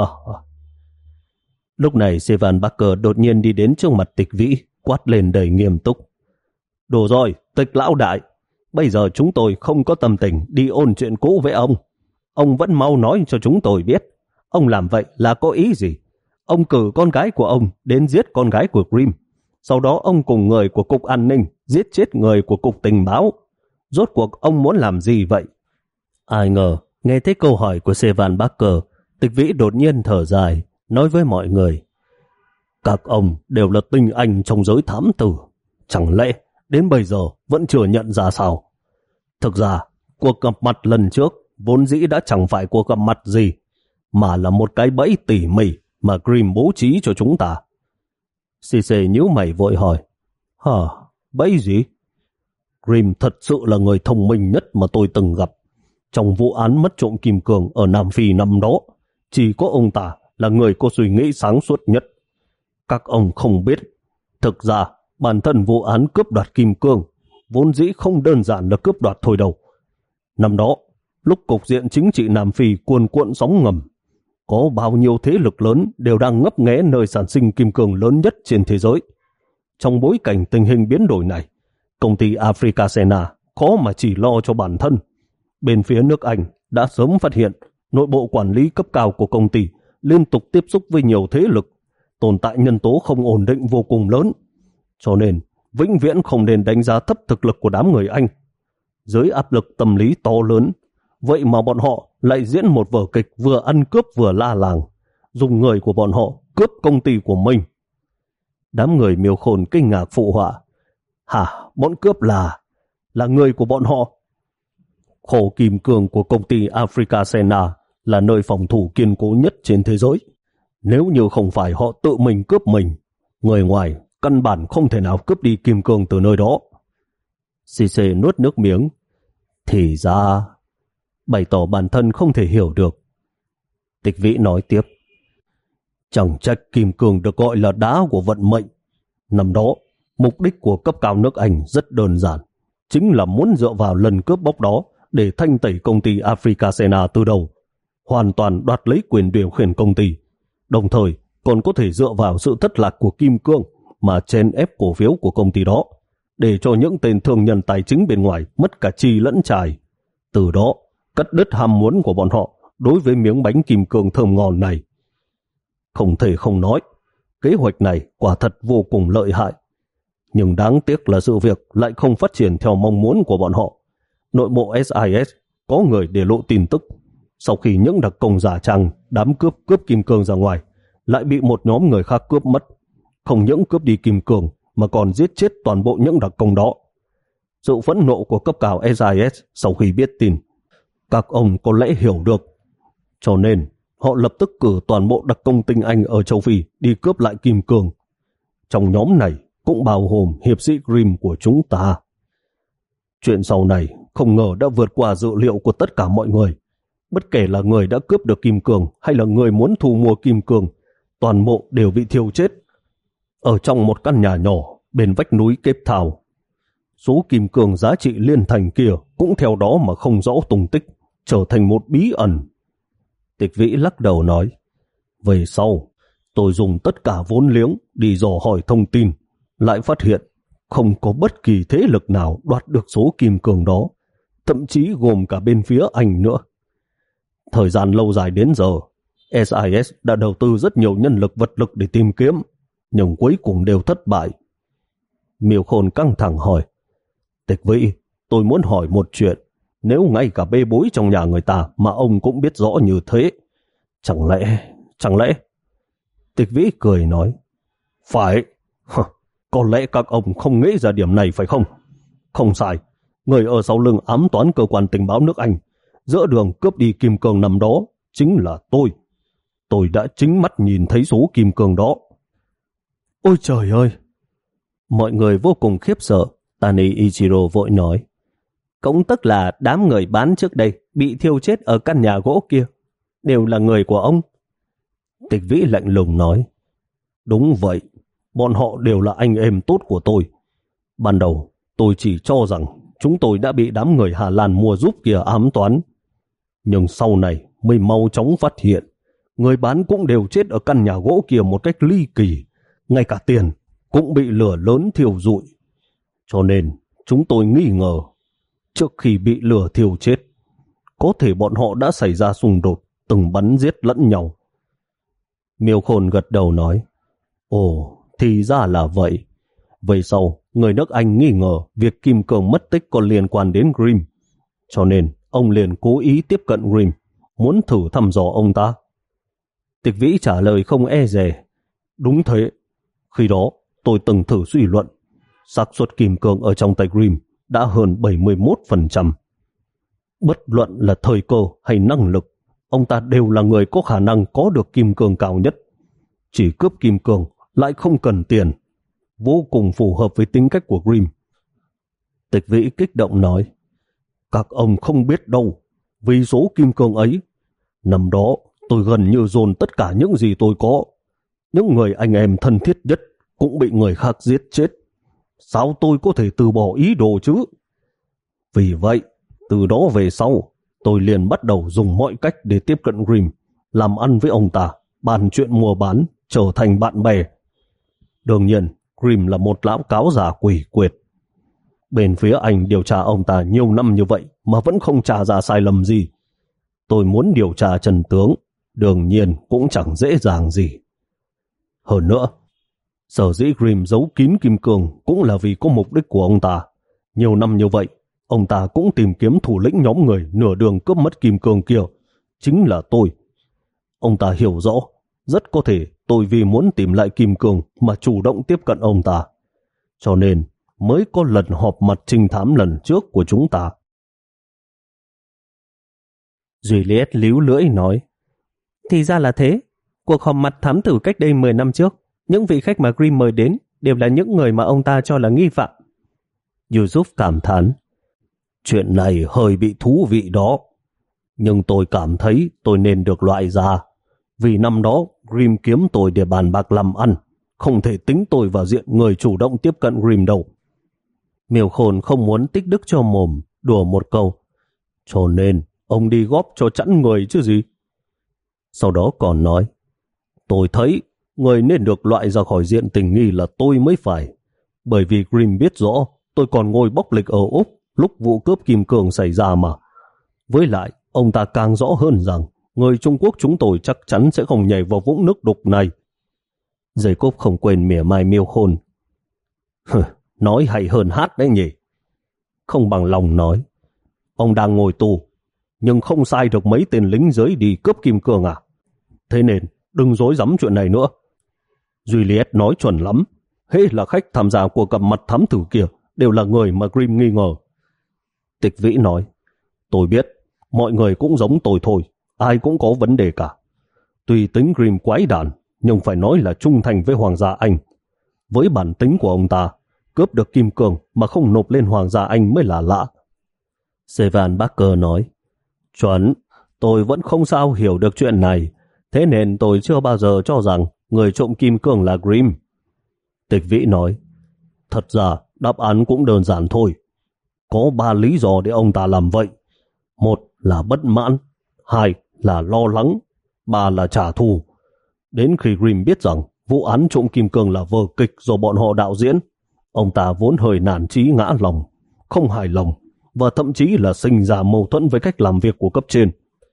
Lúc này Sevan Barker đột nhiên đi đến trước mặt Tịch Vĩ, quát lên đầy nghiêm túc. Đủ rồi, Tịch lão đại. Bây giờ chúng tôi không có tâm tình đi ôn chuyện cũ với ông. Ông vẫn mau nói cho chúng tôi biết. Ông làm vậy là có ý gì? Ông cử con gái của ông đến giết con gái của Grimm. Sau đó ông cùng người của Cục An ninh giết chết người của Cục Tình báo. Rốt cuộc ông muốn làm gì vậy? Ai ngờ, nghe thấy câu hỏi của Sevan Barker, Tịch Vĩ đột nhiên thở dài, nói với mọi người. Các ông đều là tinh anh trong giới thám tử. Chẳng lẽ đến bây giờ vẫn chưa nhận ra sao? Thực ra, cuộc gặp mặt lần trước vốn dĩ đã chẳng phải cuộc gặp mặt gì, mà là một cái bẫy tỉ mỉ mà Grimm bố trí cho chúng ta. Cisse nhíu mày vội hỏi. Hả, bẫy gì? Grimm thật sự là người thông minh nhất mà tôi từng gặp. Trong vụ án mất trộm kim cương ở Nam Phi năm đó, chỉ có ông ta là người có suy nghĩ sáng suốt nhất. Các ông không biết, thực ra bản thân vụ án cướp đoạt kim cương vốn dĩ không đơn giản là cướp đoạt thôi đâu. Năm đó, lúc cục diện chính trị Nam Phi cuồn cuộn sóng ngầm, có bao nhiêu thế lực lớn đều đang ngấp nghé nơi sản sinh kim cương lớn nhất trên thế giới. Trong bối cảnh tình hình biến đổi này, công ty Africa Sena khó mà chỉ lo cho bản thân. Bên phía nước Anh đã sớm phát hiện nội bộ quản lý cấp cao của công ty liên tục tiếp xúc với nhiều thế lực, tồn tại nhân tố không ổn định vô cùng lớn. Cho nên, vĩnh viễn không nên đánh giá thấp thực lực của đám người Anh. Dưới áp lực tâm lý to lớn, vậy mà bọn họ lại diễn một vở kịch vừa ăn cướp vừa la làng, dùng người của bọn họ cướp công ty của mình. Đám người Miêu Khôn kinh ngạc phụ họa. Hả, bọn cướp là là người của bọn họ? Khổ kim cương của công ty Africa Sena là nơi phòng thủ kiên cố nhất trên thế giới. Nếu như không phải họ tự mình cướp mình, người ngoài căn bản không thể nào cướp đi kim cương từ nơi đó. xê xê nuốt nước miếng. Thì ra, bày tỏ bản thân không thể hiểu được. Tịch Vĩ nói tiếp. Chẳng trách kim cương được gọi là đá của vận mệnh. Năm đó, mục đích của cấp cao nước Anh rất đơn giản, chính là muốn dựa vào lần cướp bóc đó để thanh tẩy công ty Africa Sena từ đầu, hoàn toàn đoạt lấy quyền điều khiển công ty, đồng thời còn có thể dựa vào sự thất lạc của kim cương mà chèn ép cổ phiếu của công ty đó, để cho những tên thương nhân tài chính bên ngoài mất cả chi lẫn trài. Từ đó, cắt đứt ham muốn của bọn họ đối với miếng bánh kim cương thơm ngon này. Không thể không nói, kế hoạch này quả thật vô cùng lợi hại. Nhưng đáng tiếc là sự việc lại không phát triển theo mong muốn của bọn họ. Nội bộ ét i ét có người để lộ tin tức. Sau khi những đặc công giả trang đám cướp cướp kim cương ra ngoài, lại bị một nhóm người khác cướp mất. Không những cướp đi kim cương mà còn giết chết toàn bộ những đặc công đó. Sự phẫn nộ của cấp cao ét i ét sau khi biết tin, các ông có lẽ hiểu được. Cho nên, họ lập tức cử toàn bộ đặc công tinh Anh ở châu Phi đi cướp lại kim cương. Trong nhóm này cũng bao gồm hiệp sĩ Grimm của chúng ta. Chuyện sau này không ngờ đã vượt qua dự liệu của tất cả mọi người. Bất kể là người đã cướp được kim cương hay là người muốn thu mua kim cương, toàn bộ đều bị thiêu chết. Ở trong một căn nhà nhỏ bên vách núi Cape Town, số kim cương giá trị liên thành kia cũng theo đó mà không rõ tung tích, trở thành một bí ẩn. Tịch Vĩ lắc đầu nói, về sau, tôi dùng tất cả vốn liếng đi dò hỏi thông tin, lại phát hiện không có bất kỳ thế lực nào đoạt được số kim cương đó, thậm chí gồm cả bên phía Anh nữa. Thời gian lâu dài đến giờ, ét i ét đã đầu tư rất nhiều nhân lực vật lực để tìm kiếm, nhưng cuối cùng đều thất bại. Miêu Khôn căng thẳng hỏi, Tịch Vĩ, tôi muốn hỏi một chuyện. Nếu ngay cả bê bối trong nhà người ta mà ông cũng biết rõ như thế, chẳng lẽ, chẳng lẽ? Tịch Vĩ cười nói, phải, có lẽ các ông không nghĩ ra điểm này phải không? Không sai, người ở sau lưng ám toán cơ quan tình báo nước Anh, giữa đường cướp đi kim cương năm đó, chính là tôi. Tôi đã chính mắt nhìn thấy số kim cương đó. Ôi trời ơi! Mọi người vô cùng khiếp sợ. Tani Ichiro vội nói, cũng tức là đám người bán trước đây bị thiêu chết ở căn nhà gỗ kia đều là người của ông. Tịch Vĩ lạnh lùng nói, đúng vậy, bọn họ đều là anh em tốt của tôi. Ban đầu tôi chỉ cho rằng chúng tôi đã bị đám người Hà Lan mua giúp kia ám toán, nhưng sau này mới mau chóng phát hiện người bán cũng đều chết ở căn nhà gỗ kia một cách ly kỳ, ngay cả tiền cũng bị lửa lớn thiêu rụi. Cho nên chúng tôi nghi ngờ trước khi bị lửa thiêu chết, có thể bọn họ đã xảy ra xung đột, từng bắn giết lẫn nhau. Miêu Khôn gật đầu nói, ồ, thì ra là vậy. Về sau, người nước Anh nghi ngờ việc kim cương mất tích có liên quan đến Grimm, cho nên ông liền cố ý tiếp cận Grimm, muốn thử thăm dò ông ta. Tịch Vĩ trả lời không e dè, đúng thế. Khi đó, tôi từng thử suy luận, xác suất kim cương ở trong tay Grimm đã hơn bảy mươi mốt phần trăm. Bất luận là thời cơ hay năng lực, ông ta đều là người có khả năng có được kim cương cao nhất. Chỉ cướp kim cương lại không cần tiền, vô cùng phù hợp với tính cách của Grimm. Tịch Vĩ kích động nói, các ông không biết đâu, vì số kim cương ấy, năm đó tôi gần như dồn tất cả những gì tôi có. Những người anh em thân thiết nhất cũng bị người khác giết chết. Sao tôi có thể từ bỏ ý đồ chứ? Vì vậy, từ đó về sau, tôi liền bắt đầu dùng mọi cách để tiếp cận Grimm, làm ăn với ông ta, bàn chuyện mua bán, trở thành bạn bè. Đương nhiên, Grimm là một lão cáo già quỷ quyệt. Bên phía anh điều tra ông ta nhiều năm như vậy mà vẫn không tra ra sai lầm gì. Tôi muốn điều tra chân tướng, đương nhiên cũng chẳng dễ dàng gì. Hơn nữa, sở dĩ Grimm giấu kín kim cương cũng là vì có mục đích của ông ta. Nhiều năm như vậy, ông ta cũng tìm kiếm thủ lĩnh nhóm người nửa đường cướp mất kim cương kia, chính là tôi. Ông ta hiểu rõ, rất có thể tôi vì muốn tìm lại kim cương mà chủ động tiếp cận ông ta. Cho nên mới có lần họp mặt trinh thám lần trước của chúng ta. Juliet líu lưỡi nói, thì ra là thế. Cuộc họp mặt thám tử cách đây mười năm trước, những vị khách mà Grimm mời đến đều là những người mà ông ta cho là nghi phạm. Yusuf cảm thán, chuyện này hơi bị thú vị đó. Nhưng tôi cảm thấy tôi nên được loại ra. Vì năm đó Grimm kiếm tôi để bàn bạc làm ăn, không thể tính tôi vào diện người chủ động tiếp cận Grimm đâu. Miêu Khôn không muốn tích đức cho mồm, đùa một câu, cho nên ông đi góp cho chẵn người chứ gì. Sau đó còn nói, tôi thấy người nên được loại ra khỏi diện tình nghi là tôi mới phải, bởi vì Grimm biết rõ tôi còn ngồi bóc lịch ở Úc lúc vụ cướp kim cương xảy ra mà. Với lại, ông ta càng rõ hơn rằng người Trung Quốc chúng tôi chắc chắn sẽ không nhảy vào vũng nước đục này. Jacob không quên mỉa mai Miêu Khôn. Nói hay hơn hát đấy nhỉ. Không bằng lòng nói, ông đang ngồi tù, nhưng không sai được mấy tên lính giới đi cướp kim cương à? Thế nên đừng dối dám chuyện này nữa. Juliet nói chuẩn lắm. Hễ là khách tham gia cuộc gặp mặt thám tử kia đều là người mà Grimm nghi ngờ. Tịch Vĩ nói, tôi biết, mọi người cũng giống tôi thôi, ai cũng có vấn đề cả. Tuy tính Grimm quái đản, nhưng phải nói là trung thành với Hoàng gia Anh. Với bản tính của ông ta, cướp được kim cương mà không nộp lên Hoàng gia Anh mới là lạ. Sevan Barker nói, chuẩn, tôi vẫn không sao hiểu được chuyện này, thế nên tôi chưa bao giờ cho rằng người trộm kim cương là Grimm. Tịch Vĩ nói, thật ra đáp án cũng đơn giản thôi. Có ba lý do để ông ta làm vậy. Một là bất mãn, hai là lo lắng, ba là trả thù. Đến khi Grimm biết rằng vụ án trộm kim cương là vở kịch do bọn họ đạo diễn, ông ta vốn hơi nản chí ngã lòng, không hài lòng và thậm chí là sinh ra mâu thuẫn với cách làm việc của cấp trên.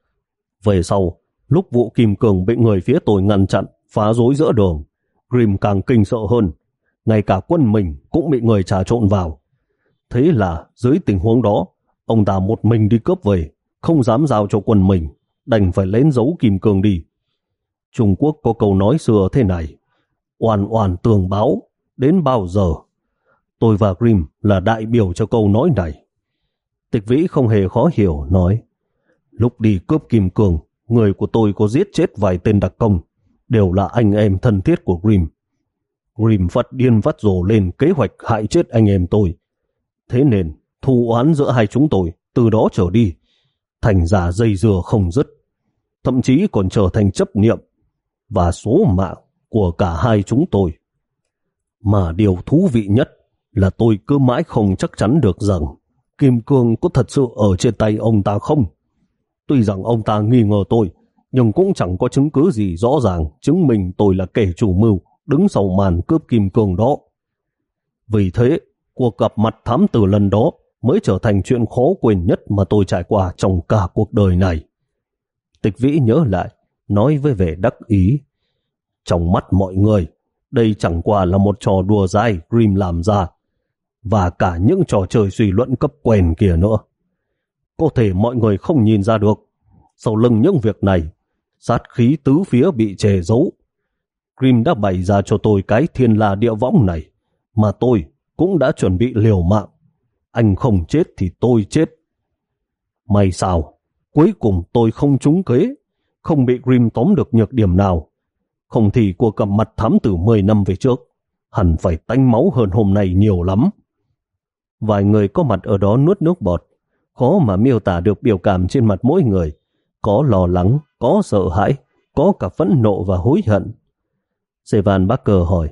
Về sau, lúc vụ kim cương bị người phía tôi ngăn chặn, phá rối giữa đường, Grimm càng kinh sợ hơn. Ngay cả quân mình cũng bị người trà trộn vào. Thế là dưới tình huống đó, ông ta một mình đi cướp về, không dám giao cho quân mình, đành phải lén giấu kim cương đi. Trung Quốc có câu nói xưa thế này, oan oan tường báo, đến bao giờ? Tôi và Grimm là đại biểu cho câu nói này. Tịch Vĩ không hề khó hiểu, nói, lúc đi cướp kim cương, người của tôi có giết chết vài tên đặc công, đều là anh em thân thiết của Grimm. Grimm phát điên vắt rồ lên kế hoạch hại chết anh em tôi. Thế nên, thù oán giữa hai chúng tôi từ đó trở đi, thành ra dây dưa không dứt, thậm chí còn trở thành chấp niệm và số mạng của cả hai chúng tôi. Mà điều thú vị nhất là tôi cứ mãi không chắc chắn được rằng kim cương có thật sự ở trên tay ông ta không. Tuy rằng ông ta nghi ngờ tôi, nhưng cũng chẳng có chứng cứ gì rõ ràng chứng minh tôi là kẻ chủ mưu đứng sau màn cướp kim cương đó. Vì thế, cuộc gặp mặt thám tử lần đó mới trở thành chuyện khó quên nhất mà tôi trải qua trong cả cuộc đời này. Tịch Vĩ nhớ lại, nói với vẻ đắc ý, trong mắt mọi người, đây chẳng qua là một trò đùa dai Grimm làm ra, và cả những trò chơi suy luận cấp quèn kia nữa. Có thể mọi người không nhìn ra được, sau lưng những việc này, sát khí tứ phía bị che giấu. Grimm đã bày ra cho tôi cái thiên la địa võng này, mà tôi cũng đã chuẩn bị liều mạng. Anh không chết thì tôi chết. May sao, cuối cùng tôi không trúng kế, không bị Grimm tóm được nhược điểm nào. Không thì cuộc gặp mặt thám tử mười năm về trước, hẳn phải tanh máu hơn hôm nay nhiều lắm. Vài người có mặt ở đó nuốt nước bọt, khó mà miêu tả được biểu cảm trên mặt mỗi người. Có lo lắng, có sợ hãi, có cả phẫn nộ và hối hận. Sevan Barker hỏi,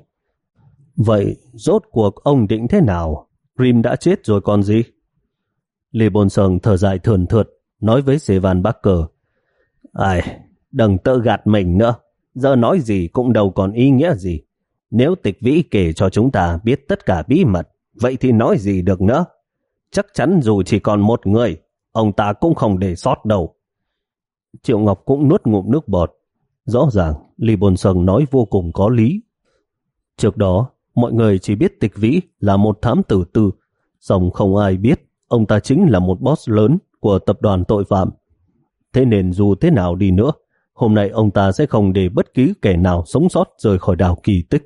vậy rốt cuộc ông định thế nào? Grim đã chết rồi còn gì? Lee Bonson thở dài thườn thượt, nói với Sevan Barker, ai, đừng tự gạt mình nữa, giờ nói gì cũng đâu còn ý nghĩa gì. Nếu Tịch Vĩ kể cho chúng ta biết tất cả bí mật, vậy thì nói gì được nữa. Chắc chắn dù chỉ còn một người, ông ta cũng không để sót đâu. Triệu Ngọc cũng nuốt ngụm nước bọt. Rõ ràng, Lee Bonson nói vô cùng có lý. Trước đó, mọi người chỉ biết Tịch Vĩ là một thám tử tư, song không ai biết ông ta chính là một boss lớn của tập đoàn tội phạm. Thế nên dù thế nào đi nữa, hôm nay ông ta sẽ không để bất cứ kẻ nào sống sót rời khỏi đảo Kỳ Tích.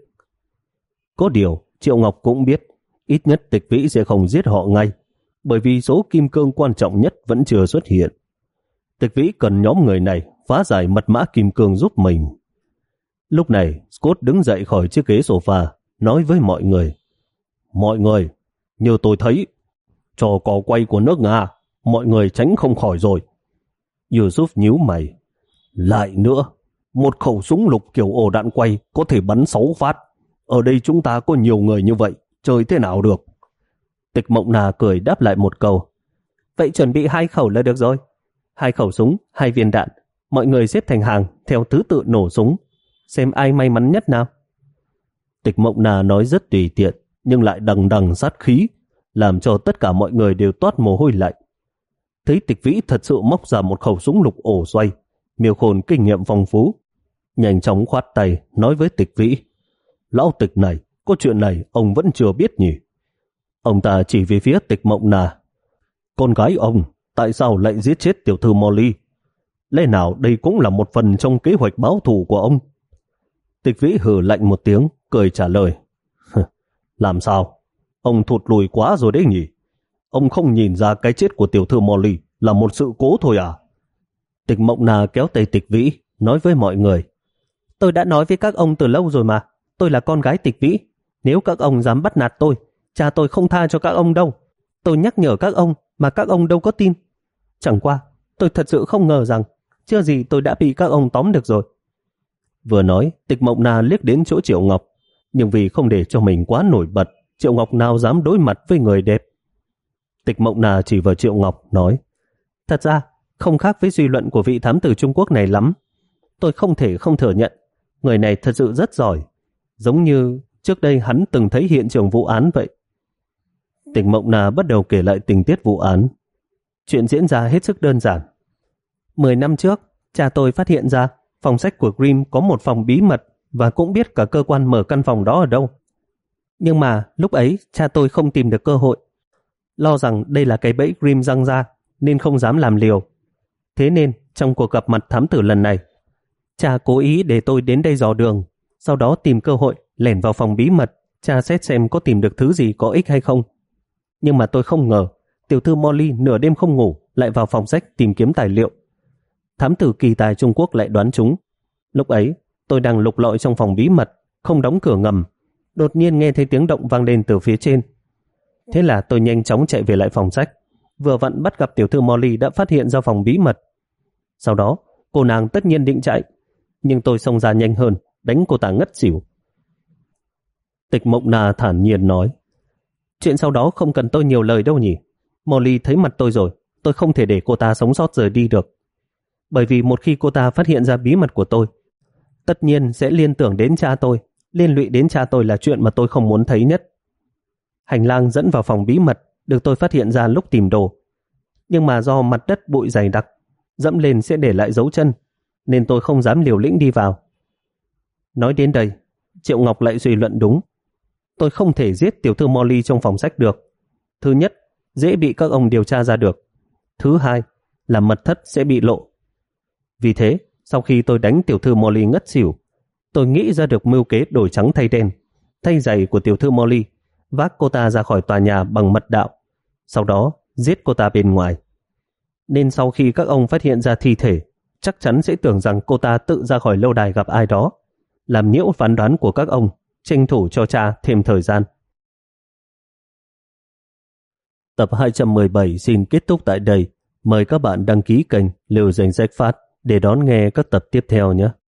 Có điều, Triệu Ngọc cũng biết, ít nhất Tịch Vĩ sẽ không giết họ ngay, bởi vì số kim cương quan trọng nhất vẫn chưa xuất hiện. Tịch Vĩ cần nhóm người này phá giải mật mã kim cương giúp mình. Lúc này, Scott đứng dậy khỏi chiếc ghế sofa, nói với mọi người, mọi người, như tôi thấy, trò cò quay của nước Nga, mọi người tránh không khỏi rồi. Yusuf nhíu mày, lại nữa, một khẩu súng lục kiểu ổ đạn quay có thể bắn sáu phát. Ở đây chúng ta có nhiều người như vậy, chơi thế nào được? Tịch Mộng Na cười đáp lại một câu, vậy chuẩn bị hai khẩu là được rồi. Hai khẩu súng, hai viên đạn, mọi người xếp thành hàng theo thứ tự nổ súng, xem ai may mắn nhất nào. Tịch Mộng Na nói rất tùy tiện, nhưng lại đằng đằng sát khí, làm cho tất cả mọi người đều toát mồ hôi lạnh. Thấy Tịch Vĩ thật sự móc ra một khẩu súng lục ổ xoay, Miêu Khôn kinh nghiệm phong phú, nhanh chóng khoát tay nói với Tịch Vĩ, lão Tịch này, có chuyện này ông vẫn chưa biết nhỉ? Ông ta chỉ về phía Tịch Mộng Na, con gái ông tại sao lại giết chết tiểu thư Molly? Lẽ nào đây cũng là một phần trong kế hoạch báo thù của ông? Tịch Vĩ hừ lạnh một tiếng, cười trả lời, làm sao? Ông thụt lùi quá rồi đấy nhỉ? Ông không nhìn ra cái chết của tiểu thư Molly là một sự cố thôi à? Tịch Mộng Na kéo tay Tịch Vĩ, nói với mọi người, tôi đã nói với các ông từ lâu rồi mà, tôi là con gái Tịch Vĩ. Nếu các ông dám bắt nạt tôi, cha tôi không tha cho các ông đâu. Tôi nhắc nhở các ông mà các ông đâu có tin. Chẳng qua, tôi thật sự không ngờ rằng chưa gì tôi đã bị các ông tóm được rồi. Vừa nói, Tịch Mộng Na liếc đến chỗ Triệu Ngọc, nhưng vì không để cho mình quá nổi bật, Triệu Ngọc nào dám đối mặt với người đẹp. Tịch Mộng Na chỉ vào Triệu Ngọc nói, thật ra không khác với suy luận của vị thám tử Trung Quốc này lắm. Tôi không thể không thừa nhận, người này thật sự rất giỏi, giống như trước đây hắn từng thấy hiện trường vụ án vậy. Tịch Mộng Na bắt đầu kể lại tình tiết vụ án. Chuyện diễn ra hết sức đơn giản. Mười năm trước, cha tôi phát hiện ra phòng sách của Grimm có một phòng bí mật và cũng biết cả cơ quan mở căn phòng đó ở đâu. Nhưng mà lúc ấy cha tôi không tìm được cơ hội, lo rằng đây là cái bẫy Grimm răng ra nên không dám làm liều. Thế nên trong cuộc gặp mặt thám tử lần này, cha cố ý để tôi đến đây dò đường, sau đó tìm cơ hội lẻn vào phòng bí mật, tra xét xem có tìm được thứ gì có ích hay không. Nhưng mà tôi không ngờ tiểu thư Molly nửa đêm không ngủ lại vào phòng sách tìm kiếm tài liệu. Thám tử kỳ tài Trung Quốc lại đoán trúng. Lúc ấy tôi đang lục lọi trong phòng bí mật, không đóng cửa ngầm, đột nhiên nghe thấy tiếng động vang lên từ phía trên. Thế là tôi nhanh chóng chạy về lại phòng sách, vừa vặn bắt gặp tiểu thư Molly đã phát hiện ra phòng bí mật. Sau đó cô nàng tất nhiên định chạy, nhưng tôi xông ra nhanh hơn, đánh cô ta ngất xỉu. Tịch Mộng Na thản nhiên nói, chuyện sau đó không cần tôi nhiều lời đâu nhỉ. Molly thấy mặt tôi rồi, tôi không thể để cô ta sống sót rời đi được. Bởi vì một khi cô ta phát hiện ra bí mật của tôi, tất nhiên sẽ liên tưởng đến cha tôi. Liên lụy đến cha tôi là chuyện mà tôi không muốn thấy nhất. Hành lang dẫn vào phòng bí mật được tôi phát hiện ra lúc tìm đồ. Nhưng mà do mặt đất bụi dày đặc, dẫm lên sẽ để lại dấu chân, nên tôi không dám liều lĩnh đi vào. Nói đến đây, Triệu Ngọc lại suy luận đúng. Tôi không thể giết tiểu thư Molly trong phòng sách được. Thứ nhất, dễ bị các ông điều tra ra được. Thứ hai, là mật thất sẽ bị lộ. Vì thế, sau khi tôi đánh tiểu thư Molly ngất xỉu, tôi nghĩ ra được mưu kế đổi trắng thay đen, thay giày của tiểu thư Molly, vác cô ta ra khỏi tòa nhà bằng mật đạo, sau đó giết cô ta bên ngoài. Nên sau khi các ông phát hiện ra thi thể, chắc chắn sẽ tưởng rằng cô ta tự ra khỏi lâu đài gặp ai đó, làm nhiễu phán đoán của các ông, tranh thủ cho cha thêm thời gian. Tập hai trăm mười bảy xin kết thúc tại đây. Mời các bạn đăng ký kênh Lưu Danh Sách Phát để đón nghe các tập tiếp theo nhé.